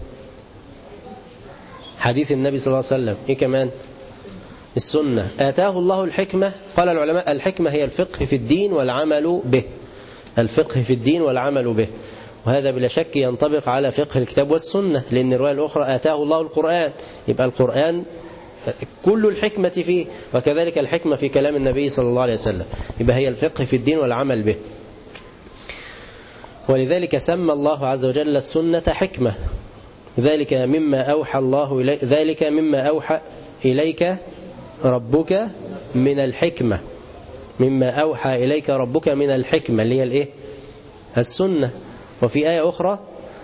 S4: حديث النبي صلى الله عليه وسلم. إيه كمان؟ السنة. آتاه الله الحكمة. قال العلماء الحكمة هي الفقه في الدين والعمل به. الفقه في الدين والعمل به. وهذا بلا شك ينطبق على فقه الكتاب والسنة، لأن الرواية الأخرى آتاه الله القرآن، يبقى القرآن كل الحكمة فيه، وكذلك الحكمة في كلام النبي صلى الله عليه وسلم، يبقى هي الفقه في الدين والعمل به. ولذلك سمى الله عز وجل السنة حكمة. ذلك مما أوحى إليك ربك من الحكمة، مما أوحى إليك ربك من الحكمة اللي هي الإيه؟ السنة. وفي آية أخرى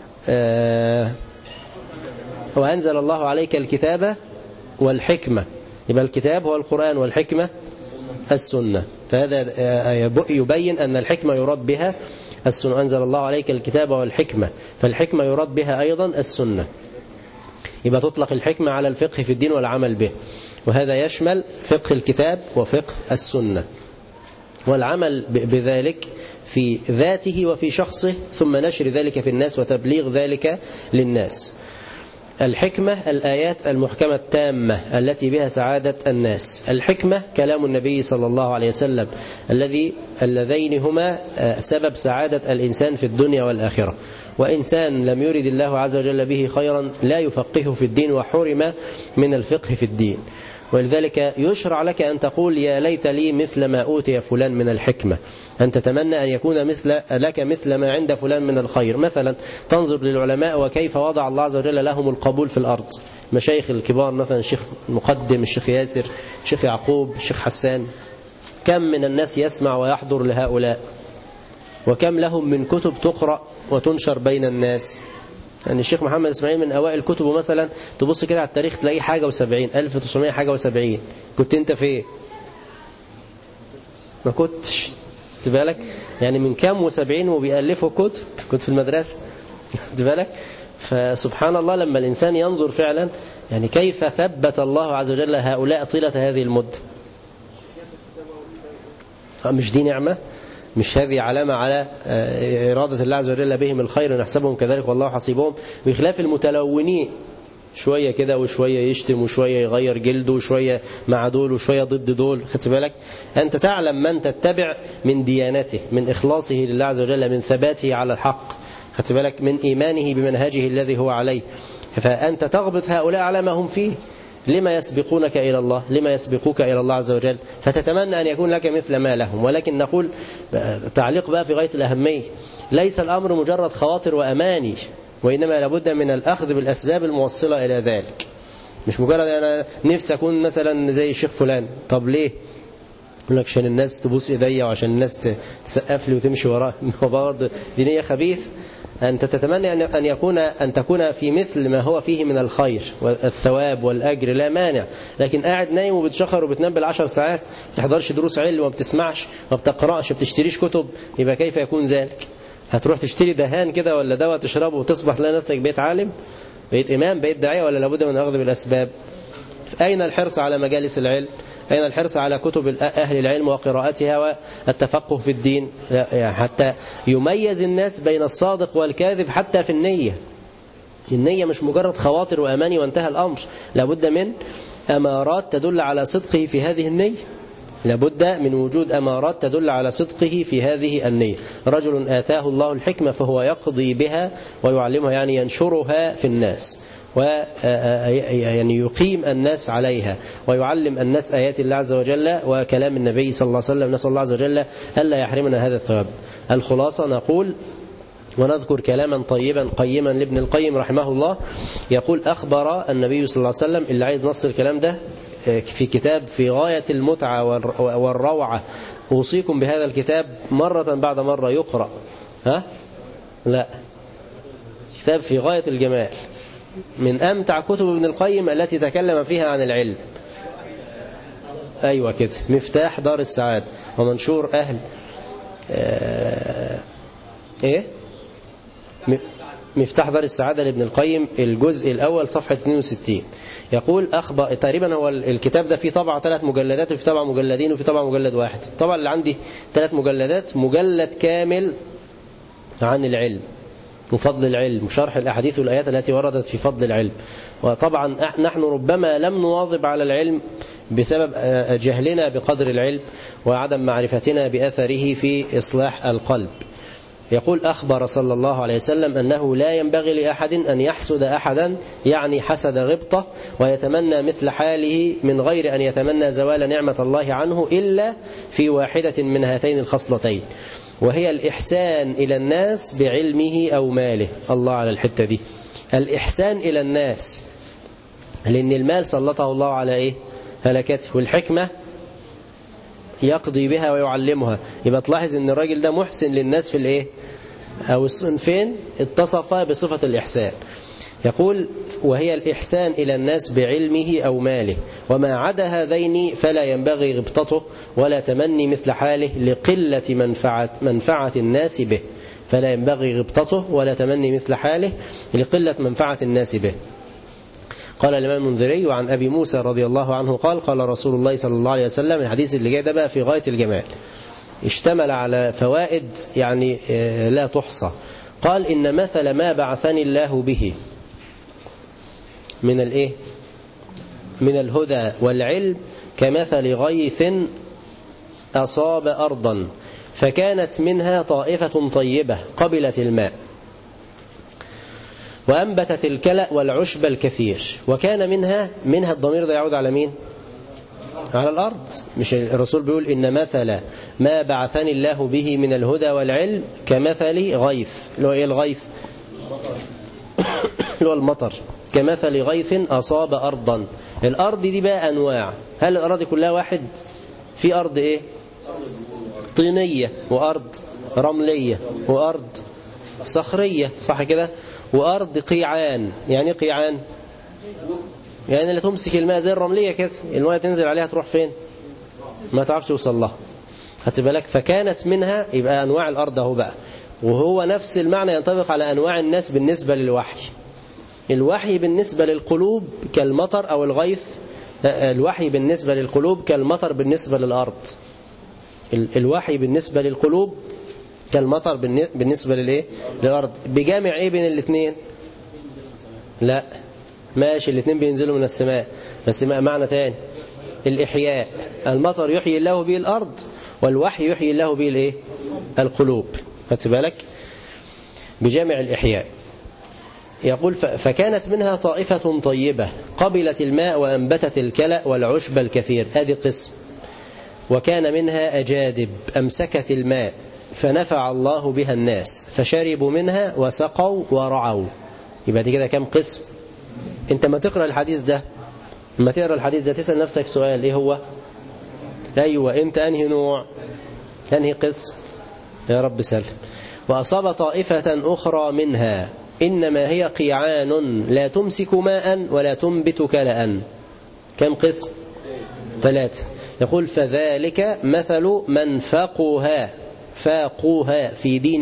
S4: وأنزل الله عليك الكتاب والحكمة، يبقى الكتاب هو القرآن والحكمة السنة، فهذا يبين أن الحكمة يراد بها السنة. أنزل الله عليك الكتاب والحكمة، فالحكمة يراد بها أيضا السنة، يبقى تطلق الحكمة على الفقه في الدين والعمل به، وهذا يشمل فقه الكتاب وفقه السنة، والعمل بذلك في ذاته وفي شخصه، ثم نشر ذلك في الناس وتبليغ ذلك للناس. الحكمة الآيات المحكمة التامة التي بها سعادة الناس. الحكمة كلام النبي صلى الله عليه وسلم اللذين هما سبب سعادة الإنسان في الدنيا والآخرة. وإنسان لم يرد الله عز وجل به خيرا لا يفقهه في الدين وحرم من الفقه في الدين. ولذلك يشرع لك أن تقول يا ليت لي مثل ما أوتي فلان من الحكمة، أن تتمنى أن يكون لك مثل ما عند فلان من الخير. مثلا تنظر للعلماء وكيف وضع الله عز وجل لهم القبول في الأرض، مشايخ الكبار مثلا الشيخ مقدم، الشيخ ياسر، الشيخ يعقوب، الشيخ حسان، كم من الناس يسمع ويحضر لهؤلاء، وكم لهم من كتب تقرأ وتنشر بين الناس. يعني الشيخ محمد إسماعيل من أوائل كتبه مثلا تبص كده على التاريخ تلاقيه حاجة و70 1900 حاجة و70. كنت أنت فين؟ ما كنتش تبالك يعني من كام و70 وبيألفوا كتب، كنت في المدرسة تبالك. فسبحان الله لما الإنسان ينظر فعلا يعني كيف ثبت الله عز وجل هؤلاء طيلة هذه المدة. مش دي نعمة؟ مش هذه علامة على إرادة الله عز وجل بهم الخير، نحسبهم كذلك والله حسيبهم. بخلاف المتلونين شوية كده وشوية يشتم وشوية يغير جلده وشوية مع دول وشوية ضد دول. خدت بالك؟ أنت تعلم من تتبع من ديانته، من إخلاصه لله عز وجل، من ثباته على الحق، خدت بالك، من إيمانه بمنهجه الذي هو عليه. فأنت تغبط هؤلاء على ما هم فيه. لما يسبقونك إلى الله؟ لما يسبقوك إلى الله عز وجل؟ فتتمنى أن يكون لك مثل ما لهم. ولكن نقول تعليق بقى في غاية الأهمية، ليس الأمر مجرد خواطر وأماني، وإنما لابد من الأخذ بالأسباب الموصلة إلى ذلك. مش مجرد أنا نفسي أكون مثلا زي الشيخ فلان. طب ليه؟ يقول لك عشان الناس تبوس إيديا وعشان الناس تسقف لي وتمشي وراء. برضه دينية خبيث. أنت تتمنى أن تكون في مثل ما هو فيه من الخير والثواب والأجر، لا مانع. لكن قاعد نايم وبتشخر وبتنام بالعشر ساعات، ما بتحضرش دروس علم وما بتسمعش وما بتقرأش وما بتشتريش كتب، يبقى كيف يكون ذلك؟ هتروح تشتري دهان كده ولا دواء تشربه وتصبح تلاقي نفسك بقيت عالم، بقيت إمام، بقيت داعية؟ ولا لابد من الأخذ بالأسباب؟ أين الحرص على مجالس العلم؟ أين الحرص على كتب أهل العلم وقراءتها والتفقه في الدين، حتى يميز الناس بين الصادق والكاذب حتى في النية. النية مش مجرد خواطر وأماني وانتهى الأمر، لابد من أمارات تدل على صدقه في هذه النية، لابد من وجود أمارات تدل على صدقه في هذه النية. رجل آتاه الله الحكمة فهو يقضي بها ويعلمها، يعني ينشرها في الناس، ويعني يقيم الناس عليها ويعلم الناس آيات الله عز وجل وكلام النبي صلى الله عليه وسلم. نسأل الله عز وجل ألا يحرمنا هذا الثواب. الخلاصة نقول ونذكر كلاما طيبا قيما لابن القيم رحمه الله، يقول أخبر النبي صلى الله عليه وسلم، اللي عايز نص الكلام ده في كتاب في غاية المتعة والروعة، أوصيكم بهذا الكتاب مرة بعد مرة يقرأ. لا، كتاب في غاية الجمال، من أمتع كتب ابن القيم التي تكلم فيها عن العلم. أيوة كده، مفتاح دار السعادة، ومنشور أهل مفتاح دار السعادة لابن القيم، الجزء الأول صفحة 62. يقول أخبر، تقريبا هو الكتاب ده فيه طبعة 3 مجلدات، وفي طبعة مجلدين، وفي طبعة مجلد واحد. طبعا اللي عندي 3 مجلدات، مجلد كامل عن العلم وفضل العلم وشرح الأحاديث والآيات التي وردت في فضل العلم. وطبعا نحن ربما لم نواظب على العلم بسبب جهلنا بقدر العلم وعدم معرفتنا بأثره في إصلاح القلب. يقول أخبر صلى الله عليه وسلم أنه لا ينبغي لأحد أن يحسد أحدا، يعني حسد غبطة، ويتمنى مثل حاله من غير أن يتمنى زوال نعمة الله عنه إلا في واحدة من هاتين الخصلتين، وهي الإحسان إلى الناس بعلمه أو ماله. الله على الحتة دي، الإحسان إلى الناس، لأن المال سلطه الله على إيه؟ هلكته، والحكمة يقضي بها ويعلمها. يبقى تلاحظ أن الراجل ده محسن للناس في الإيه؟ أو الصنفين اتصف بصفة الإحسان. يقول وهي الإحسان إلى الناس بعلمه أو ماله، وما عدا هذين فلا ينبغي غبطته ولا تمني مثل حاله لقلة منفعة الناس به. فلا ينبغي غبطته ولا تمني مثل حاله لقلة منفعة الناس به. قال الإمام المنذري وعن أبي موسى رضي الله عنه قال قال رسول الله صلى الله عليه وسلم، الحديث اللي جاي ده بقى في غاية الجمال، اشتمل على فوائد يعني لا تحصى. قال إن مثل ما بعثني الله به من الإيه؟ من الهدى والعلم كمثل غيث أصاب أرضا فكانت منها طائفة طيبة قبلت الماء وأنبتت الكلأ والعشب الكثير، وكان منها الضمير ده يعود على مين؟ على الأرض. مش الرسول بيقول إن مثل ما بعثني الله به من الهدى والعلم كمثل غيث، اللي هو إيه الغيث؟ اللي هو المطر. كمثل غيث أصاب أرضا. الأرض دي بقى أنواع. هل الأرض كلها واحد؟ في أرض إيه؟ طينية، وأرض رملية، وأرض صخرية، صح كده؟ وأرض قيعان. يعني قيعان يعني لا تمسك الماء زي الرملية كده، الماء تنزل عليها تروح فين؟ ما تعرفش توصل لها. هتبقى لك فكانت منها، يبقى أنواع الأرض اهو بقى. وهو نفس المعنى ينطبق على أنواع الناس بالنسبة للوحي. الوحي بالنسبة للقلوب كالمطر أو الغيث. الوحي بالنسبة للقلوب كالمطر بالنسبة للأرض. الوحي بالنسبة للقلوب كالمطر بالنسبة للإيه؟ للأرض. بجامع إيه بين الاثنين؟ لا ماشي، الاثنين بينزلوا من السماء، بس معنى تاني. الإحياء، المطر يحيي الله به الأرض، والوحي يحيي الله به الإيه؟ القلوب. خدت بالك؟ بجامع الإحياء. يقول فكانت منها طائفة طيبة قبلت الماء وأنبتت الكلأ والعشب الكثير. هذه قسم. وكان منها أجادب أمسكت الماء فنفع الله بها الناس فشربوا منها وسقوا ورعوا. يبقى دي كده كم قسم؟ انت ما تقرأ الحديث ده، لما تقرأ الحديث ده تسأل نفسك سؤال، ايه هو؟ ايوه انت انهي نوع؟ انهي قسم؟ يا رب سلم. وأصاب طائفة أخرى منها إنما هي قيعان لا تمسك ماء ولا تنبت كلأ. كم قسم؟ 3. يقول فذلك مثل من فاقوها في دين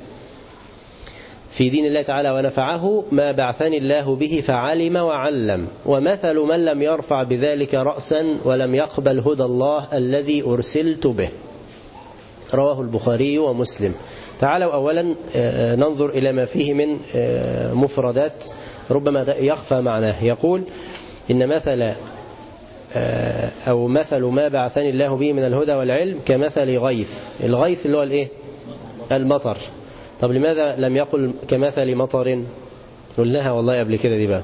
S4: الله تعالى ونفعه ما بعثني الله به فعلم وعلم، ومثل من لم يرفع بذلك رأسا ولم يقبل هدى الله الذي أرسلت به. رواه البخاري ومسلم. تعالوا أولا ننظر إلى ما فيه من مفردات ربما يخفى معناه. يقول إن مثل ما بعثني الله به من الهدى والعلم كمثل غيث. الغيث اللي هو الإيه؟ المطر. طب لماذا لم يقل كمثل مطر؟ قلناها والله قبل كده دي بقى.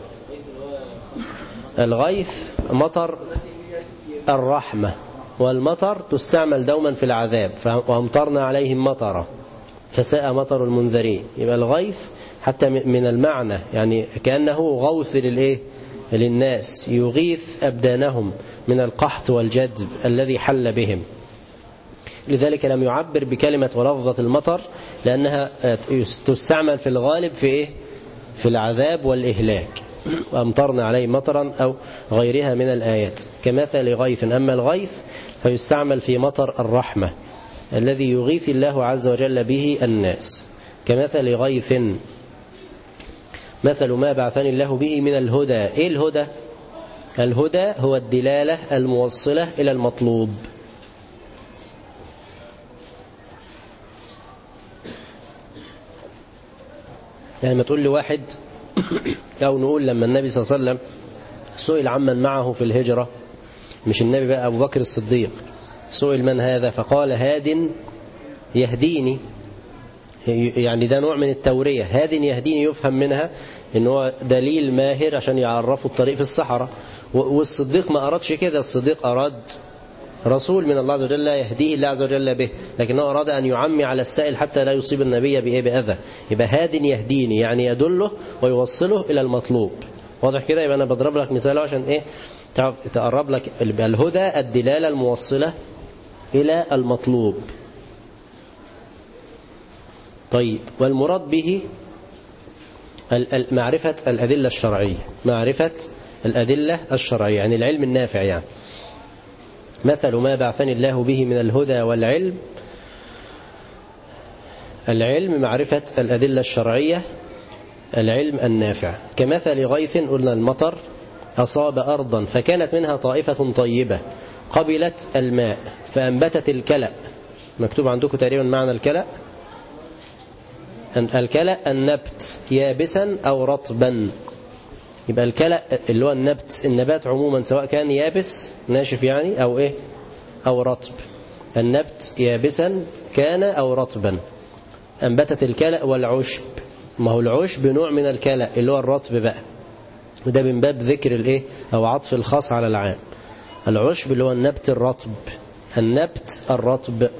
S4: الغيث مطر الرحمة، والمطر تستعمل دوما في العذاب، وأمطرنا عليهم مطرا فساء مطر المنذرين. يبقى الغيث حتى من المعنى يعني كأنه غوث للإيه؟ للناس، يغيث أبدانهم من القحط والجدب الذي حل بهم. لذلك لم يعبر بكلمة ولفظة المطر، لأنها تستعمل في الغالب في إيه؟ في العذاب والإهلاك. وأمطرنا عليه مطرا أو غيرها من الآيات كمثل غيث. أما الغيث فيستعمل في مطر الرحمة الذي يغيث الله عز وجل به الناس. كمثل غيث مثل ما بعثني الله به من الهدى. إيه الهدى؟ الهدى هو الدلالة الموصلة إلى المطلوب. يعني ما تقول لي واحد أو نقول لما النبي صلى الله عليه وسلم سئل عمن معه في الهجرة، مش النبي بقى، أبو بكر الصديق، سئل من هذا؟ فقال هاد يهديني. يعني ده نوع من التورية. هذه يهديني يفهم منها إن هو دليل ماهر عشان يعرفوا الطريق في الصحراء. والصديق ما أرادش كده، الصديق أراد رسول من الله عز وجل يهديه الله عز وجل به، لكنه أراد أن يعمي على السائل حتى لا يصيب النبي بأذى. يبقى هاد يهديني يعني يدله ويوصله إلى المطلوب. واضح كده؟ يبقى أنا بضرب لك مثال عشان إيه تقرب لك. الهدى الدلالة الموصلة إلى المطلوب. طيب، والمراد به معرفة الأدلة الشرعية، معرفة الأدلة الشرعية يعني العلم النافع. يعني مثل ما بعثني الله به من الهدى والعلم، العلم معرفة الأدلة الشرعية، العلم النافع. كمثل غيث، قلنا المطر، أصاب أرضا فكانت منها طائفة طيبة قبلت الماء فأنبتت الكلأ. مكتوب عندكم تقريبا معنى الكلأ. الكلأ النبت يابسا أو رطبا. يبقى الكلأ اللي هو النبات عموما، سواء كان يابس ناشف يعني أو إيه أو رطب. النبت يابسا كان أو رطبا. أنبتت الكلأ والعشب. ما هو العشب نوع من الكلأ اللي هو الرطب بقى، وده من باب ذكر الإيه أو عطف الخاص على العام. العشب اللي هو النبت الرطب، النبت الرطب.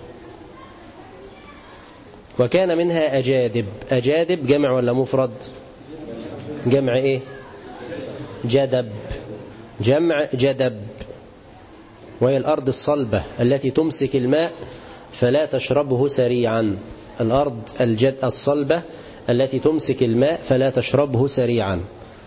S4: وكان منها أجادب. أجادب جمع ولا مفرد؟ جمع إيه؟ جدب. جمع جدب. وهي الأرض الصلبة التي تمسك الماء فلا تشربه سريعا. الأرض الصلبة التي تمسك الماء فلا تشربه سريعا.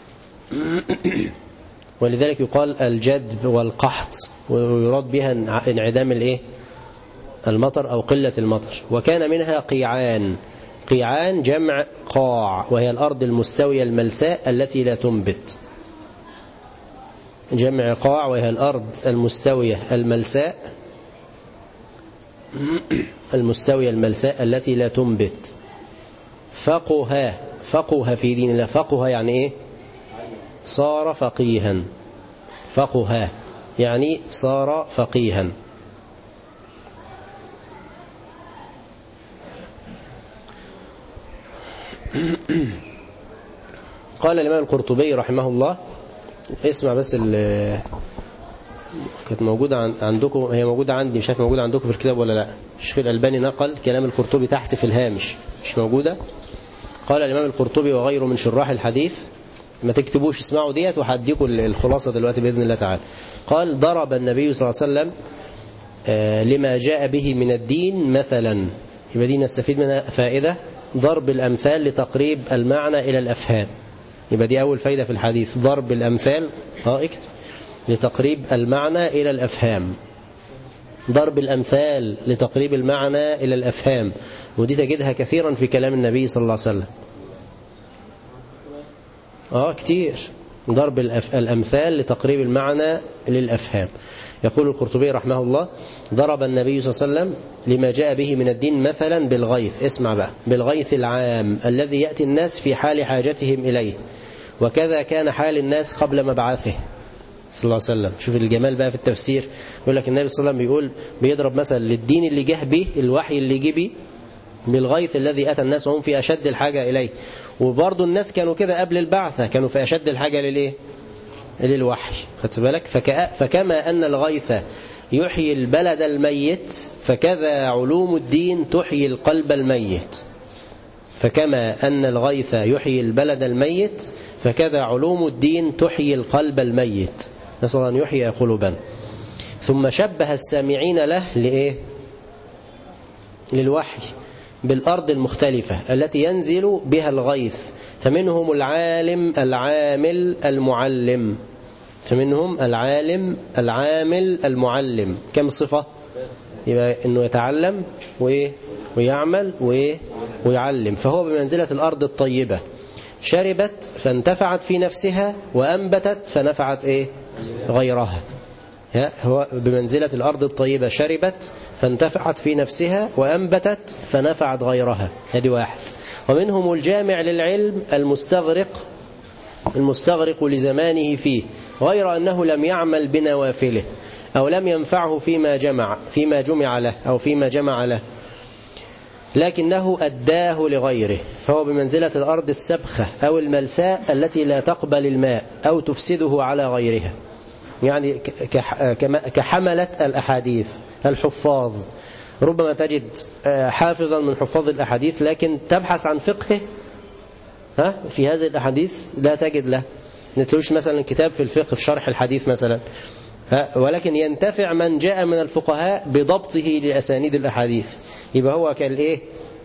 S4: ولذلك يقال الجدب والقحط، ويراد بها انعدام الايه المطر أو قلة المطر. وكان منها قيعان. قيعان جمع قاع، وهي الأرض المستوية الملساء التي لا تنبت. جمع قاع وهي الأرض المستوية الملساء، المستوية الملساء التي لا تنبت. فقه. فقه في دين الله. فقه يعني ايه؟ صار فقيها. فقه يعني صار فقيها. قال الإمام القرطبي رحمه الله، اسمع بس كانت موجودة عندكم، هي موجودة عندي، مش عارف موجودة عندكم في الكتاب ولا لا. الشيخ الألباني نقل كلام القرطبي تحت في الهامش، مش موجودة. قال الإمام القرطبي وغيره من شراح الحديث، ما تكتبوش، اسمعوا ديت وهديكم الخلاصة دلوقتي بإذن الله تعالى. قال ضرب النبي صلى الله عليه وسلم لما جاء به من الدين مثلا. يبقى دي نستفيد منها فائدة، ضرب الأمثال لتقريب المعنى إلى الأفهام. يبقى دي أول فائدة في الحديث، ضرب الأمثال اكتب لتقريب المعنى إلى الأفهام. ضرب الأمثال لتقريب المعنى إلى الأفهام، ودي تجدها كثيرا في كلام النبي صلى الله عليه وسلم. كتير ضرب الأمثال لتقريب المعنى للأفهام. يقول القرطبي رحمه الله ضرب النبي صلى الله عليه وسلم لما جاء به من الدين مثلا بالغيث. اسمع بقى، بالغيث العام الذي يأتي الناس في حال حاجتهم إليه، وكذا كان حال الناس قبل مبعثه صلى الله عليه وسلم. شوف الجمال بقى في التفسير. يقول لك النبي صلى الله عليه وسلم بيقول بيضرب مثلا للدين اللي جه به، الوحي اللي جه به، بالغيث الذي أتى الناس وهم في أشد الحاجة إليه. وبرضه الناس كانوا كده قبل البعثة، كانوا في أشد الحاجة للإيه؟ للوحي. خدت بالك؟ فكما أن الغيث يحيي البلد الميت، فكذا علوم الدين تحيي القلب الميت. فكما أن الغيث يحيي البلد الميت، فكذا علوم الدين تحيي القلب الميت. نسأل الله أن يحيي قلوبنا. ثم شبه السامعين له لإيه؟ للوحي بالأرض المختلفة التي ينزل بها الغيث، فمنهم العالم العامل المعلم. فمنهم العالم العامل المعلم. كم صفة؟ يبقى إنه يتعلم وإيه؟ ويعمل وإيه؟ ويعلم. فهو بمنزلة الأرض الطيبة، شربت فانتفعت في نفسها، وأنبتت فنفعت إيه؟ غيرها. هو بمنزلة الأرض الطيبة، شربت فانتفعت في نفسها، وأنبتت فنفعت غيرها. هذه واحد. ومنهم الجامع للعلم المستغرق لزمانه فيه، غير أنه لم يعمل بنوافله أو لم ينفعه فيما جمع له أو فيما جمع له. لكنه أداه لغيره، فهو بمنزلة الأرض السبخة أو الملساء التي لا تقبل الماء أو تفسده على غيرها. يعني كحملة الأحاديث الحفاظ، ربما تجد حافظا من حفاظ الأحاديث لكن تبحث عن فقهه في هذه الأحاديث لا تجد له، نتلوش مثلا كتاب في الفقه في شرح الحديث مثلا، ولكن ينتفع من جاء من الفقهاء بضبطه لأسانيد الأحاديث، يبقى هو كالإيه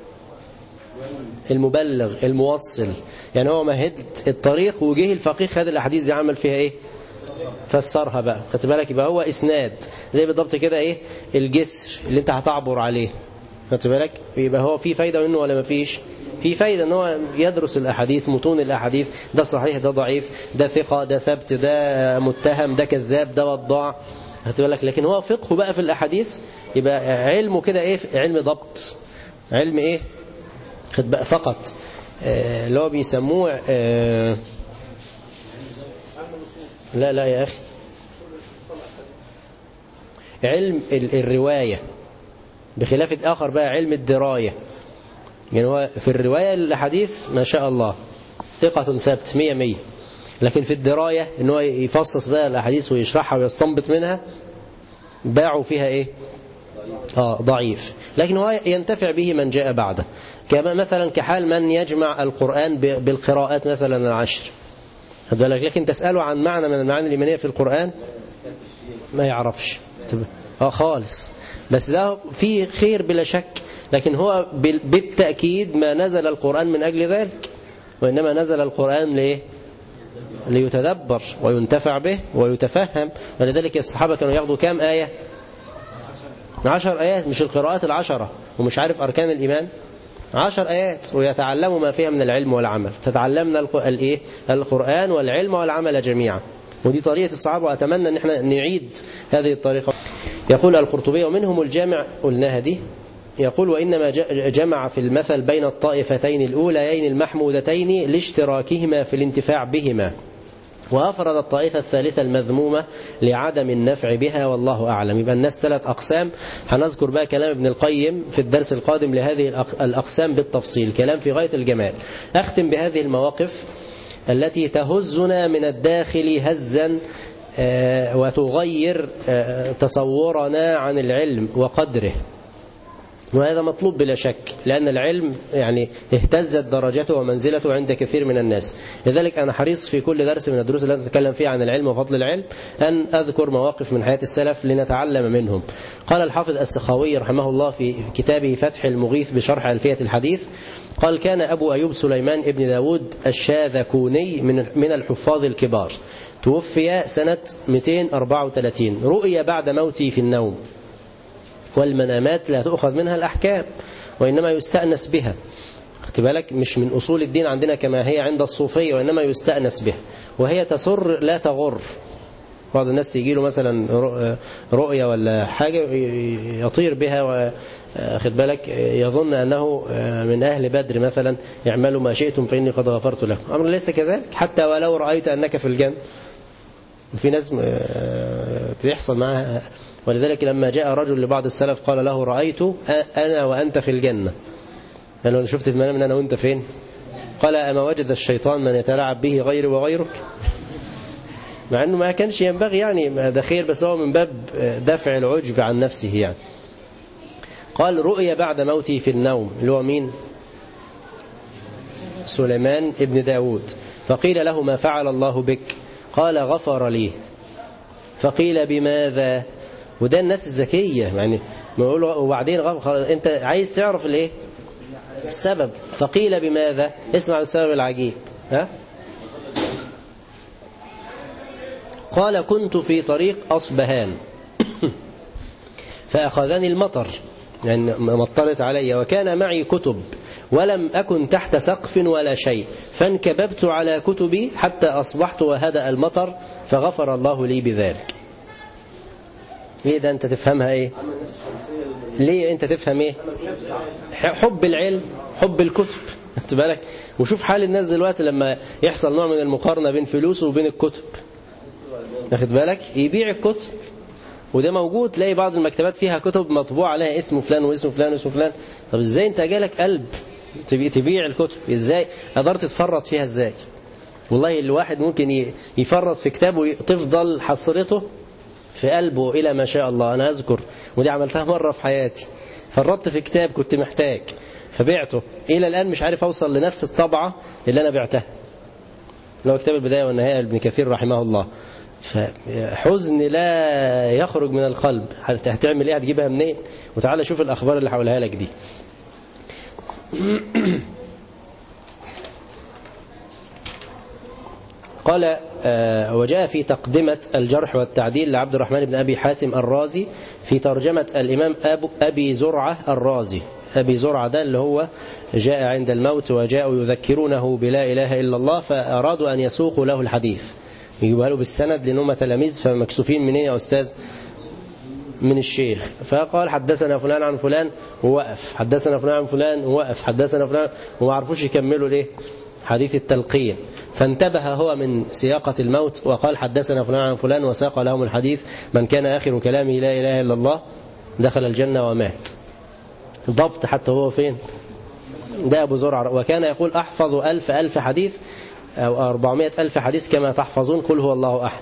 S4: المبلغ الموصل، يعني هو مهد الطريق وجه الفقيه خد الأحاديث دي عمل فيها إيه فسرها بقى، خدت بالك، يبقى هو إسناد زي بالضبط كده إيه الجسر اللي أنت هتعبر عليه، خدت بالك، يبقى هو في فايدة منه ولا ما فيش؟ في فايدة ان هو يدرس الأحاديث، متون الأحاديث، ده صحيح ده ضعيف، ده ثقة ده ثبت، ده متهم ده كذاب ده وضاع، خدت بالك، لكن هو فقه بقى في الأحاديث يبقى علمه كده ايه علم ضبط، علم ايه خد بقى فقط، اللي هو بيسموه لا يا أخي، علم الرواية، بخلاف الآخر بقى علم الدراية. يعني هو في الرواية الحديث ما شاء الله ثقة ثابت 100، لكن في الدراية ان هو يفصص بقى الأحاديث ويشرحها ويستنبط منها باعوا فيها ايه ضعيف، لكن هو ينتفع به من جاء بعده، كما مثلا كحال من يجمع القرآن بالقراءات مثلا العشر، لكن تسأله عن معنى من المعاني الإيمانية في القرآن ما يعرفش خالص، بس ده فيه خير بلا شك، لكن هو بالتأكيد ما نزل القرآن من أجل ذلك، وإنما نزل القرآن ليه؟ ليتدبر وينتفع به ويتفهم، ولذلك الصحابة كانوا ياخدوا كام آية؟ 10 آيات، مش القراءات 10، ومش عارف أركان الإيمان 10 آيات، ويتعلموا ما فيها من العلم والعمل، تتعلمنا القرآن والعلم والعمل جميعا، ودي طريقة الصحابة، وأتمنى أن احنا نعيد هذه الطريقة. يقول القرطبي ومنهم الجامع، قلناها دي، يقول وإنما جمع في المثل بين الطائفتين الأوليين المحمودتين لاشتراكهما في الانتفاع بهما، وأفرد الطائفة الثالثة المذمومة لعدم النفع بها، والله أعلم. يبقى الناس 3 أقسام، هنذكر بقى كلام ابن القيم في الدرس القادم لهذه الأقسام بالتفصيل، كلام في غاية الجمال. أختم بهذه المواقف التي تهزنا من الداخل هزا وتغير تصورنا عن العلم وقدره، وهذا مطلوب بلا شك، لأن العلم يعني اهتزت درجته ومنزلته عند كثير من الناس. لذلك أنا حريص في كل درس من الدروس التي نتكلم فيها عن العلم وفضل العلم أن أذكر مواقف من حياة السلف لنتعلم منهم. قال الحافظ السخاوي رحمه الله في كتابه فتح المغيث بشرح ألفية الحديث، قال كان أبو أيوب سليمان ابن داود الشاذكوني من الحفاظ الكبار، توفي سنة 234، رؤي بعد موته في النوم، والمنامات لا تؤخذ منها الأحكام وإنما يستأنس بها، خدت بالك، مش من أصول الدين عندنا كما هي عند الصوفية، وإنما يستأنس بها، وهي تسر لا تغر. بعض الناس تيجي له مثلا رؤية ولا حاجة يطير بها، وخد بالك يظن أنه من أهل بدر مثلا، يعملوا ما شئتم فإني قد غفرت لكم، أمر ليس كذلك، حتى ولو رأيت أنك في الجنة، وفي ناس بيحصل معها. ولذلك لما جاء رجل لبعض السلف قال له رأيت أنا وأنت في الجنة، قال له شفت في منام أنا وأنت فين؟ قال أما وجد الشيطان من يتلاعب به غيري وغيرك، مع أنه ما كانش ينبغي، يعني ده خير، بس هو من باب دفع العجب عن نفسه يعني. قال رؤيا بعد موته في النوم، اللي هو مين؟ سليمان ابن داود، فقيل له ما فعل الله بك؟ قال غفر لي. فقيل بماذا؟ وده الناس الذكية يعني، وبعدين انت عايز تعرف الايه السبب، فقيل بماذا؟ اسمع السبب العجيب، قال كنت في طريق أصبهان فأخذني المطر، يعني مطرت علي، وكان معي كتب ولم أكن تحت سقف ولا شيء، فانكببت على كتبي حتى أصبحت وهدأ المطر، فغفر الله لي بذلك. ايه ده؟ انت تفهمها ايه؟ ليه انت تفهم ايه؟ حب العلم، حب الكتب، خدت بالك. وشوف حال الناس دلوقتي لما يحصل نوع من المقارنة بين فلوسه وبين الكتب، خدت بالك، يبيع الكتب وده موجود، تلاقي بعض المكتبات فيها كتب مطبوع عليها اسم فلان واسم فلان واسم فلان. طب ازاي انت جالك قلب تبيع الكتب؟ ازاي قدرت تفرط فيها؟ ازاي؟ والله الواحد ممكن يفرط في كتاب وتفضل حصرته في قلبه إلى ما شاء الله. أنا أذكر ودي عملتها مرة في حياتي، فرطت في كتاب كنت محتاج فبعته، إلى الآن مش عارف أوصل لنفس الطبعة اللي أنا بعتها، لو كتاب البداية والنهاية لابن كثير رحمه الله. فحزن لا يخرج من القلب. هتعمل إيه؟ هتجيبها منين؟ وتعالى شوف الأخبار اللي حولها لك دي. قال وجاء في تقدمة الجرح والتعديل لعبد الرحمن بن أبي حاتم الرازي في ترجمة الإمام أبي زرعة الرازي. أبي زرعة ده اللي هو جاء عند الموت وجاءوا يذكرونه بلا إله إلا الله، فأرادوا أن يسوقوا له الحديث يجيبوا له بالسند لأنهم تلاميذ فمكسوفين منين يا أستاذ؟ من الشيخ. فقال حدثنا فلان عن فلان ووقف، حدثنا فلان عن فلان ووقف، حدثنا فلان، وما عرفوش يكملوا ليه حديث التلقين. فانتبه هو من سياقة الموت وقال حدثنا فلان عن فلان وساق لهم الحديث: من كان آخر كلامه لا إله إلا الله دخل الجنة ومات. ضبط حتى هو فين؟ ده أبو زرعة. وكان يقول أحفظ 1000 حديث أو 400,000 حديث كما تحفظون قل هو الله أحد.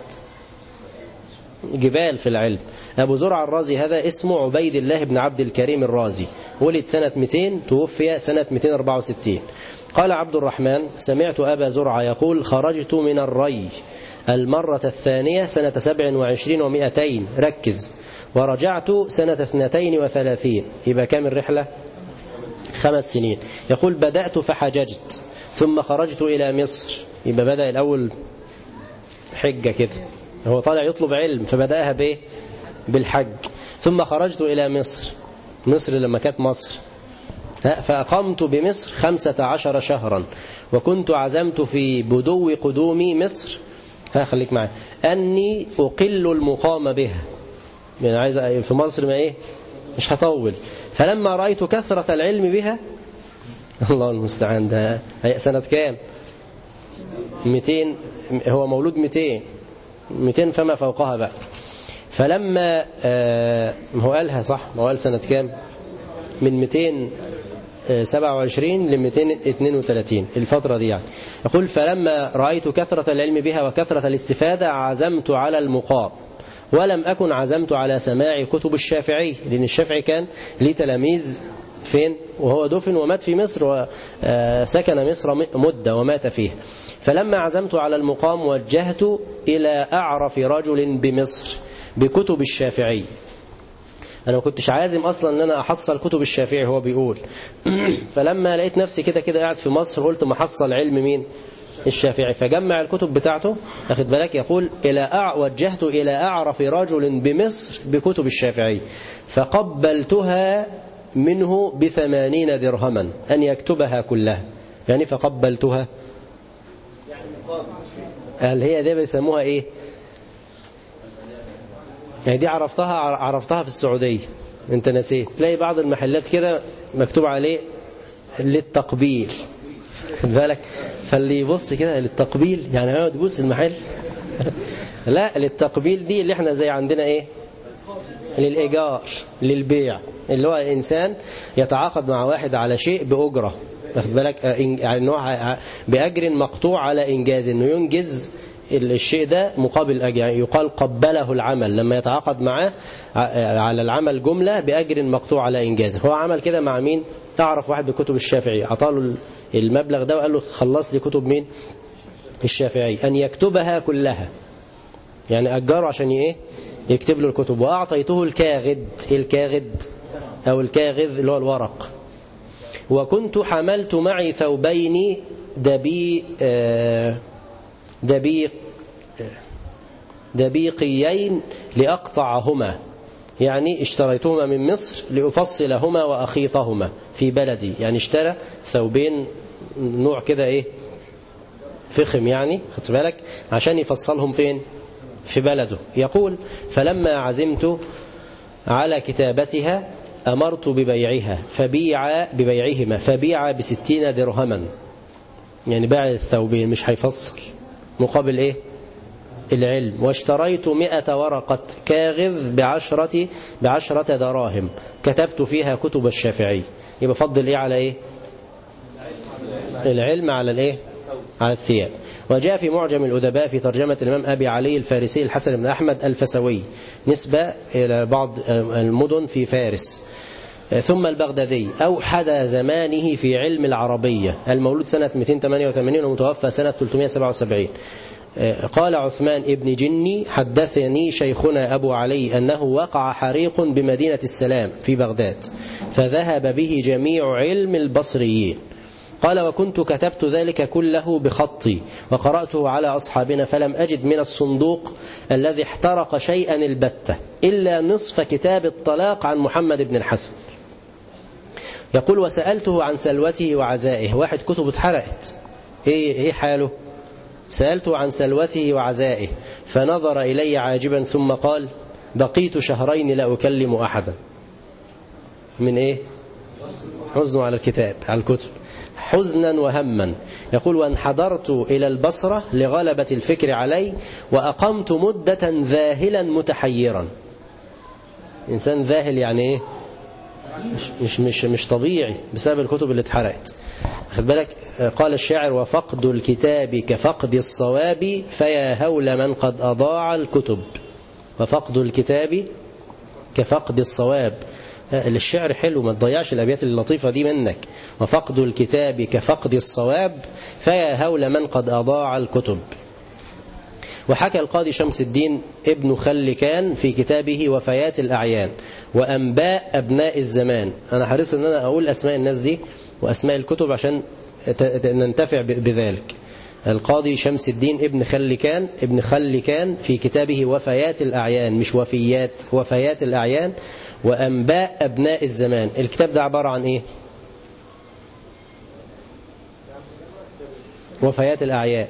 S4: جبال في العلم. أبو زرعة الرازي هذا اسمه عبيد الله بن عبد الكريم الرازي، ولد سنة 200 توفي سنة 264. قال عبد الرحمن: سمعت أبا زرعة يقول: خرجت من الري المرة الثانية سنة 27 و200، ركز، ورجعت سنة 32. يبقى كام الرحلة؟ 5 سنين. يقول: بدأت فحججت ثم خرجت إلى مصر. يبقى بدأ الأول حجة كده، هو طالع يطلب علم فبدأها بإيه؟ بالحج. ثم خرجت إلى مصر، مصر لما كانت مصر، فأقمت بمصر 15 شهرا، وكنت عزمت في بدو قدوم مصر، خليك معي، أني أقل المقام بها، يعني عايز في مصر ما إيه مش هطول. فلما رأيت كثرة العلم بها، الله المستعان، ده سنة كام؟ 200، هو مولود 200 فما فوقها بقى. فلما هو قالها صح، هو قال سنة كام؟ من 227 ل 232 الفترة دي يعني. يقول: فلما رأيت كثرة العلم بها وكثرة الاستفادة عزمت على المقام، ولم أكن عزمت على سماع كتب الشافعي، لأن الشافعي كان ليه تلاميذ فين؟ وهو دفن ومات في مصر، وسكن مصر مدة ومات فيها. فلما عزمت على المقام وجهت إلى أعرف رجل بمصر بكتب الشافعي. أنا ما كنتش عازم أصلا أن أنا أحصل كتب الشافعي، هو بيقول. فلما لقيت نفسي كده قاعد في مصر قلت ما حصل علم مين؟ الشافعي. فجمع الكتب بتاعته، أخذ بالك، يقول: وجهت إلى أعرف رجل بمصر بكتب الشافعي فقبلتها منه ب80 درهما أن يكتبها كلها. يعني فقبلتها، قال هي دي بيسموها إيه؟ يعني دي عرفتها في السعودية، انت نسيت، تلاقي بعض المحلات كده مكتوب عليه للتقبيل، خد بالك، فاللي يبص كده للتقبيل يعني هو تبص المحل لا، للتقبيل دي اللي احنا زي عندنا ايه؟ للإيجار، للبيع، اللي هو إنسان يتعاقد مع واحد على شيء بأجرة، واخد بالك، يعني بأجر مقطوع على إنجاز، إنه ينجز الشيء ده مقابل أجر. يعني يقال قبله العمل، لما يتعاقد معاه على العمل جملة بأجر مقطوع على إنجازه. هو عمل كده مع مين؟ أعرف واحد بكتب الشافعي، عطاله المبلغ ده وقال له خلص لي كتب مين؟ الشافعي، أن يكتبها كلها، يعني أجره عشان إيه؟ يكتب له الكتب. وأعطيته الكاغد أو الكاغذ اللي هو الورق. وكنت حملت معي ثوبين دبيقيين لأقطعهما، يعني اشتريتهما من مصر لأفصلهما وأخيطهما في بلدي. يعني اشترى ثوبين نوع كده ايه فخم، يعني خدت بالك، عشان يفصلهم فين؟ في بلده. يقول: فلما عزمت على كتابتها أمرت ببيعهما فبيع ب60 درهما، يعني باع الثوبين مش هيفصل، مقابل ايه؟ العلم، واشتريت 100 ورقة كاغذ ب10 دراهم كتبت فيها كتب الشافعي. يبقى فضل إيه على إيه؟ العلم على الإيه؟ على الثياب. وجاء في معجم الأدباء في ترجمة الإمام أبي علي الفارسي الحسن بن أحمد الفسوي نسبة إلى بعض المدن في فارس. ثم البغدادي أوحد زمانه في علم العربية، المولود سنة 288 ومتوفى سنة 377. قال عثمان ابن جني حدثني شيخنا أبو علي أنه وقع حريق بمدينة السلام في بغداد فذهب به جميع علم البصريين. قال وكنت كتبت ذلك كله بخطي وقرأته على أصحابنا فلم أجد من الصندوق الذي احترق شيئا البتة إلا نصف كتاب الطلاق عن محمد بن الحسن. يقول وسألته عن سلوته وعزائه، واحد كتب اتحرقت، ايه حاله؟ سألته عن سلوته وعزائه فنظر إلي عاجبا ثم قال بقيت شهرين لا أكلم أحدا. من ايه؟ حزن على الكتاب، على الكتب، حزنا وهما. يقول وانحدرت إلى البصرة لغلبة الفكر علي وأقمت مدة ذاهلا متحيرا. إنسان ذاهل يعني إيه؟ مش طبيعي بسبب الكتب اللي اتحرقت. خد بالك، قال الشاعر وفقد الكتاب كفقد الصواب فيا هول من قد أضاع الكتب. وفقد الكتاب كفقد الصواب. الشعر حلو، ما تضيعش الأبيات اللطيفة دي منك. وفقد الكتاب كفقد الصواب فيا هول من قد أضاع الكتب. وحكى القاضي شمس الدين ابن خلكان في كتابه وفيات الأعيان وأنباء أبناء الزمان. أنا حريص أن أنا أقول أسماء الناس دي وأسماء الكتب عشان ننتفع بذلك. القاضي شمس الدين ابن خلكان في كتابه وفيات الأعيان، مش وفيات، وفيات الأعيان وأنباء أبناء الزمان. الكتاب ده عبارة عن إيه؟ وفيات الأعيان،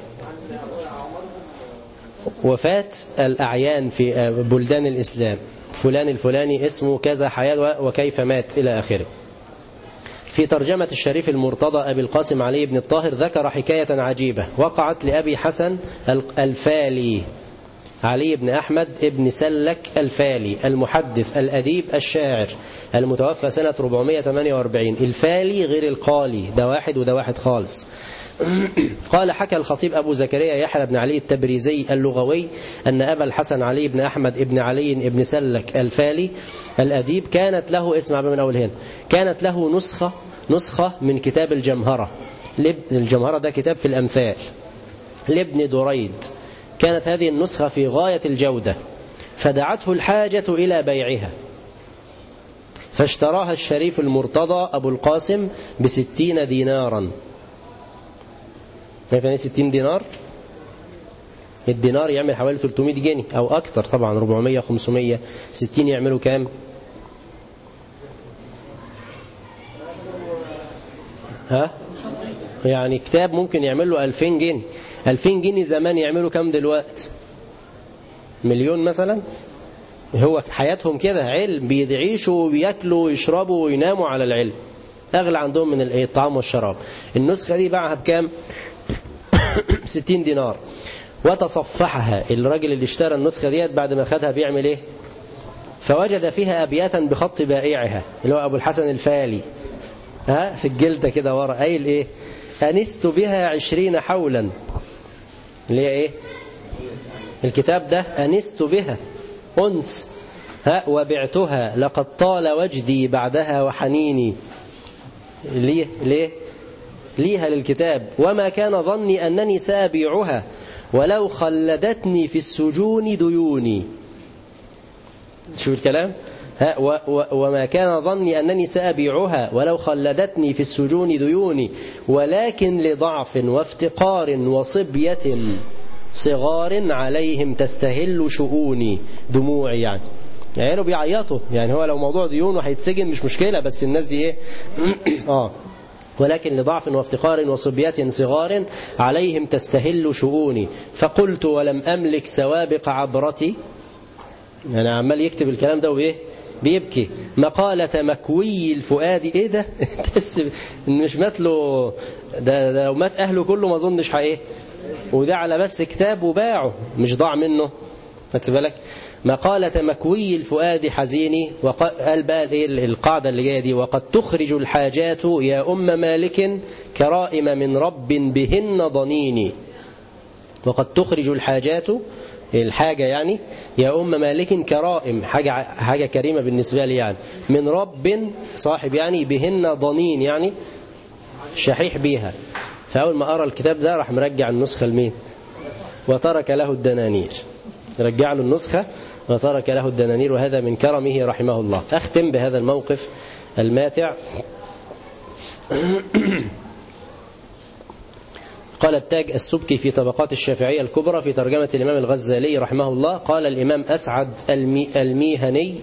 S4: وفاة الأعيان في بلدان الإسلام، فلان الفلاني اسمه كذا حياة وكيف مات إلى آخره. في ترجمة الشريف المرتضى أبي القاسم علي بن الطاهر ذكر حكاية عجيبة وقعت لأبي حسن الفالي علي بن أحمد ابن سلك الفالي المحدث الأديب الشاعر المتوفى سنة 448. الفالي غير القالي، ده واحد وده واحد خالص. قال حكى الخطيب أبو زكريا يحيى بن علي التبريزي اللغوي أن أبا الحسن علي بن أحمد ابن علي ابن سلك الفالي الأديب كانت له، اسمع من أول هنا، كانت له نسخة من كتاب الجمهرة. الجمهرة ده كتاب في الأمثال لابن دريد. كانت هذه النسخة في غاية الجودة فدعته الحاجة إلى بيعها فاشتراها الشريف المرتضى أبو القاسم ب60 دينارا. يعني 60 دينار، الدينار يعمل حوالي 300 جنيه أو أكتر طبعا، 400 500 60 يعملوا كام؟ يعني كتاب ممكن يعمل له 2000 جنيه. 2000 جنيه زمان يعملوا كام دلوقتي؟ مليون مثلا. هو حياتهم كده علم، بيعيشوا وبياكلوا ويشربوا ويناموا على العلم، أغلى عندهم من الطعام والشراب. النسخة دي باعها بكام؟ 60 دينار. وتصفحها الراجل اللي اشترى النسخة ديت بعد ما خدها بيعمل ايه؟ فوجد فيها أبياتا بخط بائعها اللي هو أبو الحسن الفالي، في الجلدة كده ورا، قايل ايه؟ أنست بها 20 حولا. اللي هي ايه؟ الكتاب ده أنست بها أنس، وبعتها لقد طال وجدي بعدها وحنيني. ليه ليها للكتاب. وما كان ظني أنني سأبيعها ولو خلدتني في السجون ديوني. شوف الكلام، وما كان ظني أنني سأبيعها ولو خلدتني في السجون ديوني ولكن لضعف وافتقار وصبية صغار عليهم تستهل شؤوني. دموعي يعني بيعيطوا، يعني هو لو موضوع ديون وهيتسجن مش مشكلة، بس الناس دي ايه؟ ولكن لضعف وافتقار وصبية صغار عليهم تستهل شؤوني. فقلت ولم أملك سوابق عبرتي. يعني عمال يكتب الكلام ده وإيه؟ بيبكي. مقالة مكوي الفؤاد، ايه ده؟ تحس مش مات له ده لو مات اهله كله ما اظنش حقيقي، وده على بس كتاب وباعه مش ضاع منه. خدت بالك؟ مقالة مكوي الفؤاد حزيني. وقال بقى ايه القاعدة اللي جايه دي؟ وقد تخرج الحاجات يا أم مالك كرائم من رب بهن ضنيني. وقد تخرج الحاجات، الحاجة يعني، يا أم مالك كرائم، حاجة كريمة بالنسبة لي يعني، من رب صاحب يعني، بهن ضنين يعني شحيح بيها. فأول ما أرى الكتاب ده راح مرجع النسخة لمين؟ وترك له الدنانير. رجع له النسخة وترك له الدنانير، وهذا من كرمه رحمه الله. أختم بهذا الموقف الماتع. قال التاج السبكي في طبقات الشافعية الكبرى في ترجمة الإمام الغزالي رحمه الله، قال الإمام أسعد الميهني: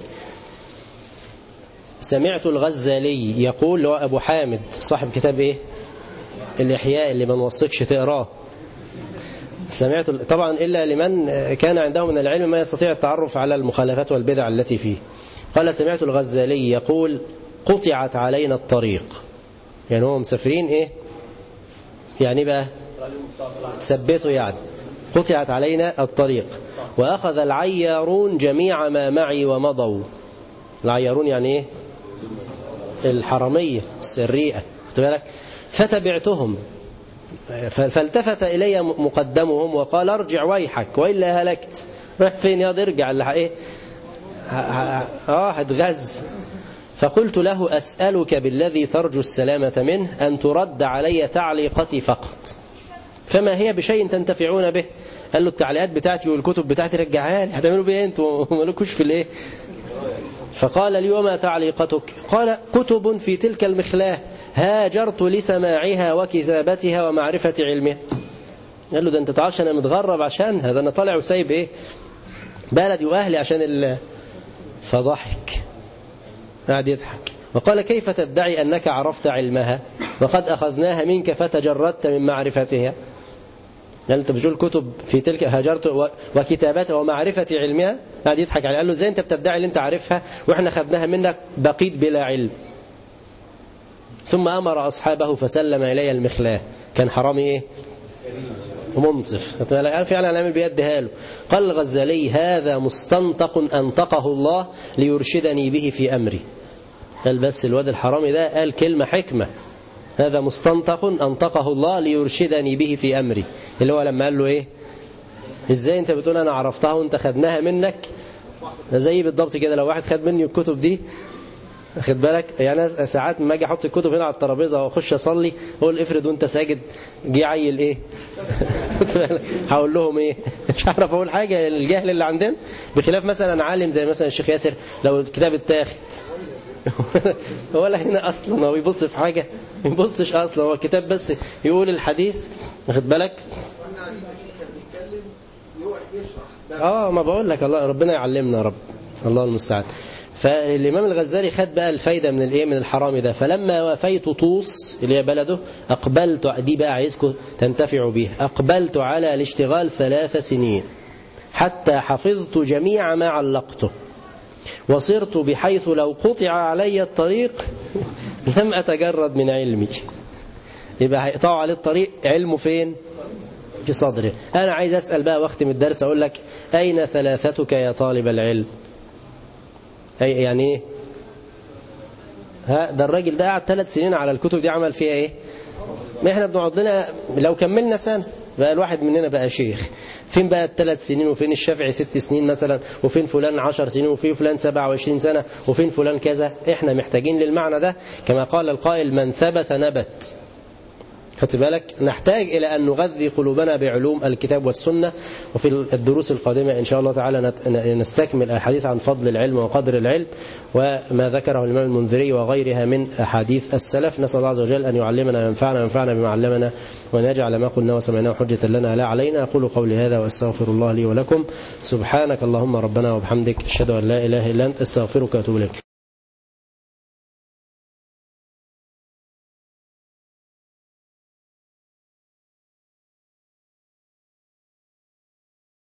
S4: سمعت الغزالي يقول، له أبو حامد صاحب كتاب إيه؟ الإحياء اللي ما نوصيكش تقراه. سمعت طبعا إلا لمن كان عنده من العلم ما يستطيع التعرف على المخالفات والبدع التي فيه. قال سمعت الغزالي يقول: قطعت علينا الطريق. يعني هم مسافرين إيه؟ يعني بقى ثبتوا، يعني قطعت علينا الطريق. وأخذ العيارون جميع ما معي ومضوا. العيارون يعني إيه؟ الحرمية السرية. فتبعتهم، فالتفت إلي مقدمهم وقال: ارجع ويحك وإلا هلكت. راح فين يا ارجع اللي ايه هتغز. فقلت له: أسألك بالذي ترجو السلامة منه أن ترد علي تعليقتي فقط، فما هي بشيء تنتفعون به. قال له: التعليقات بتاعتي والكتب بتاعتي رجعها لي، هتعملوا بيه انتوا مالكوش في الايه؟ فقال لي: وما تعليقتك؟ قال: كتب في تلك المخلاه هاجرت لسماعها وكتابتها ومعرفة علمها. قال له: ده انت تعرفش انا متغرب عشان هذا، انا طالع وسايب ايه بلدي واهلي عشان فضحك، قاعد يضحك. وقال: كيف تدعي أنك عرفت علمها وقد أخذناها منك فتجردت من معرفتها؟ قال: انت بتقول كتب في تلك هاجرت وكتابتها ومعرفة علمها. قاعد يضحك عليه. قال له: ازاي انت بتدعي اللي انت عارفها واحنا خدناها منك بقيت بلا علم؟ ثم أمر أصحابه فسلم إلي المخلاه. كان حرامي إيه؟ ومنصف فعلا العمل بيديها له. قال الغزالي: هذا مستنطق أنطقه الله ليرشدني به في أمري. قال بس الواد الحرامي ده قال كلمة حكمة: هذا مستنطق أنطقه الله ليرشدني به في أمري. اللي هو لما قال له إيه؟ إزاي أنت بتقول أنا عرفتها وأنت خدناها منك؟ زي بالضبط كده لو واحد خد مني الكتب دي، خد بالك، يعني ساعات ما اجي احط الكتب هنا على الترابيزه واخش اصلي اقول افرض وانت ساجد جه عيل ايه هقول لهم ايه؟ مش هعرف اقول حاجه. الجهل اللي عندنا بخلاف مثلا عالم زي مثلا الشيخ ياسر لو الكتاب اتاخد ولا هنا اصلا هو يبص في حاجه، ما يبصش اصلا، هو الكتاب بس يقول الحديث، خد بالك. ما بقول لك الله ربنا يعلمنا يا رب، الله المستعان. فالإمام الغزالي خد بقى الفايدة من الايه من الحرام ده. فلما وافيت طوس اللي هي بلده أقبلت، دي بقى عايزكم تنتفعوا بيها، أقبلت على الاشتغال 3 سنين حتى حفظت جميع ما علقته، وصرت بحيث لو قطع علي الطريق لم أتجرد من علمي. يبقى هيقطعوا عليه الطريق، علمه فين؟ في صدره. أنا عايز أسأل بقى واختم الدرس أقول لك: أين 3تك يا طالب العلم؟ يعني ايه؟ ده الراجل ده قعد 3 سنين على الكتب دي، عمل فيها ايه؟ ما احنا بنقعد لنا لو كملنا سنة بقى الواحد مننا بقى شيخ. فين بقى ال3 سنين؟ وفين الشافعي 6 سنين مثلا؟ وفين فلان 10 سنين؟ وفين فلان 27 سنة؟ وفين فلان كذا؟ احنا محتاجين للمعنى ده كما قال القائل: من ثبت نبت. خدت بالك؟ نحتاج إلى أن نغذي قلوبنا بعلوم الكتاب والسنة. وفي الدروس القادمة إن شاء الله تعالى نستكمل الحديث عن فضل العلم وقدر العلم وما ذكره الإمام المنذري وغيرها من أحاديث السلف. نسأل الله عز وجل أن يعلمنا وينفعنا بما علمنا، وأن يجعل ما قلنا وسمعناه حجة لنا لا علينا. أقول قولي هذا وأستغفر الله لي ولكم. سبحانك اللهم ربنا وبحمدك، أشهد أن لا إله إلا أنت، أستغفرك وأتوب إليك.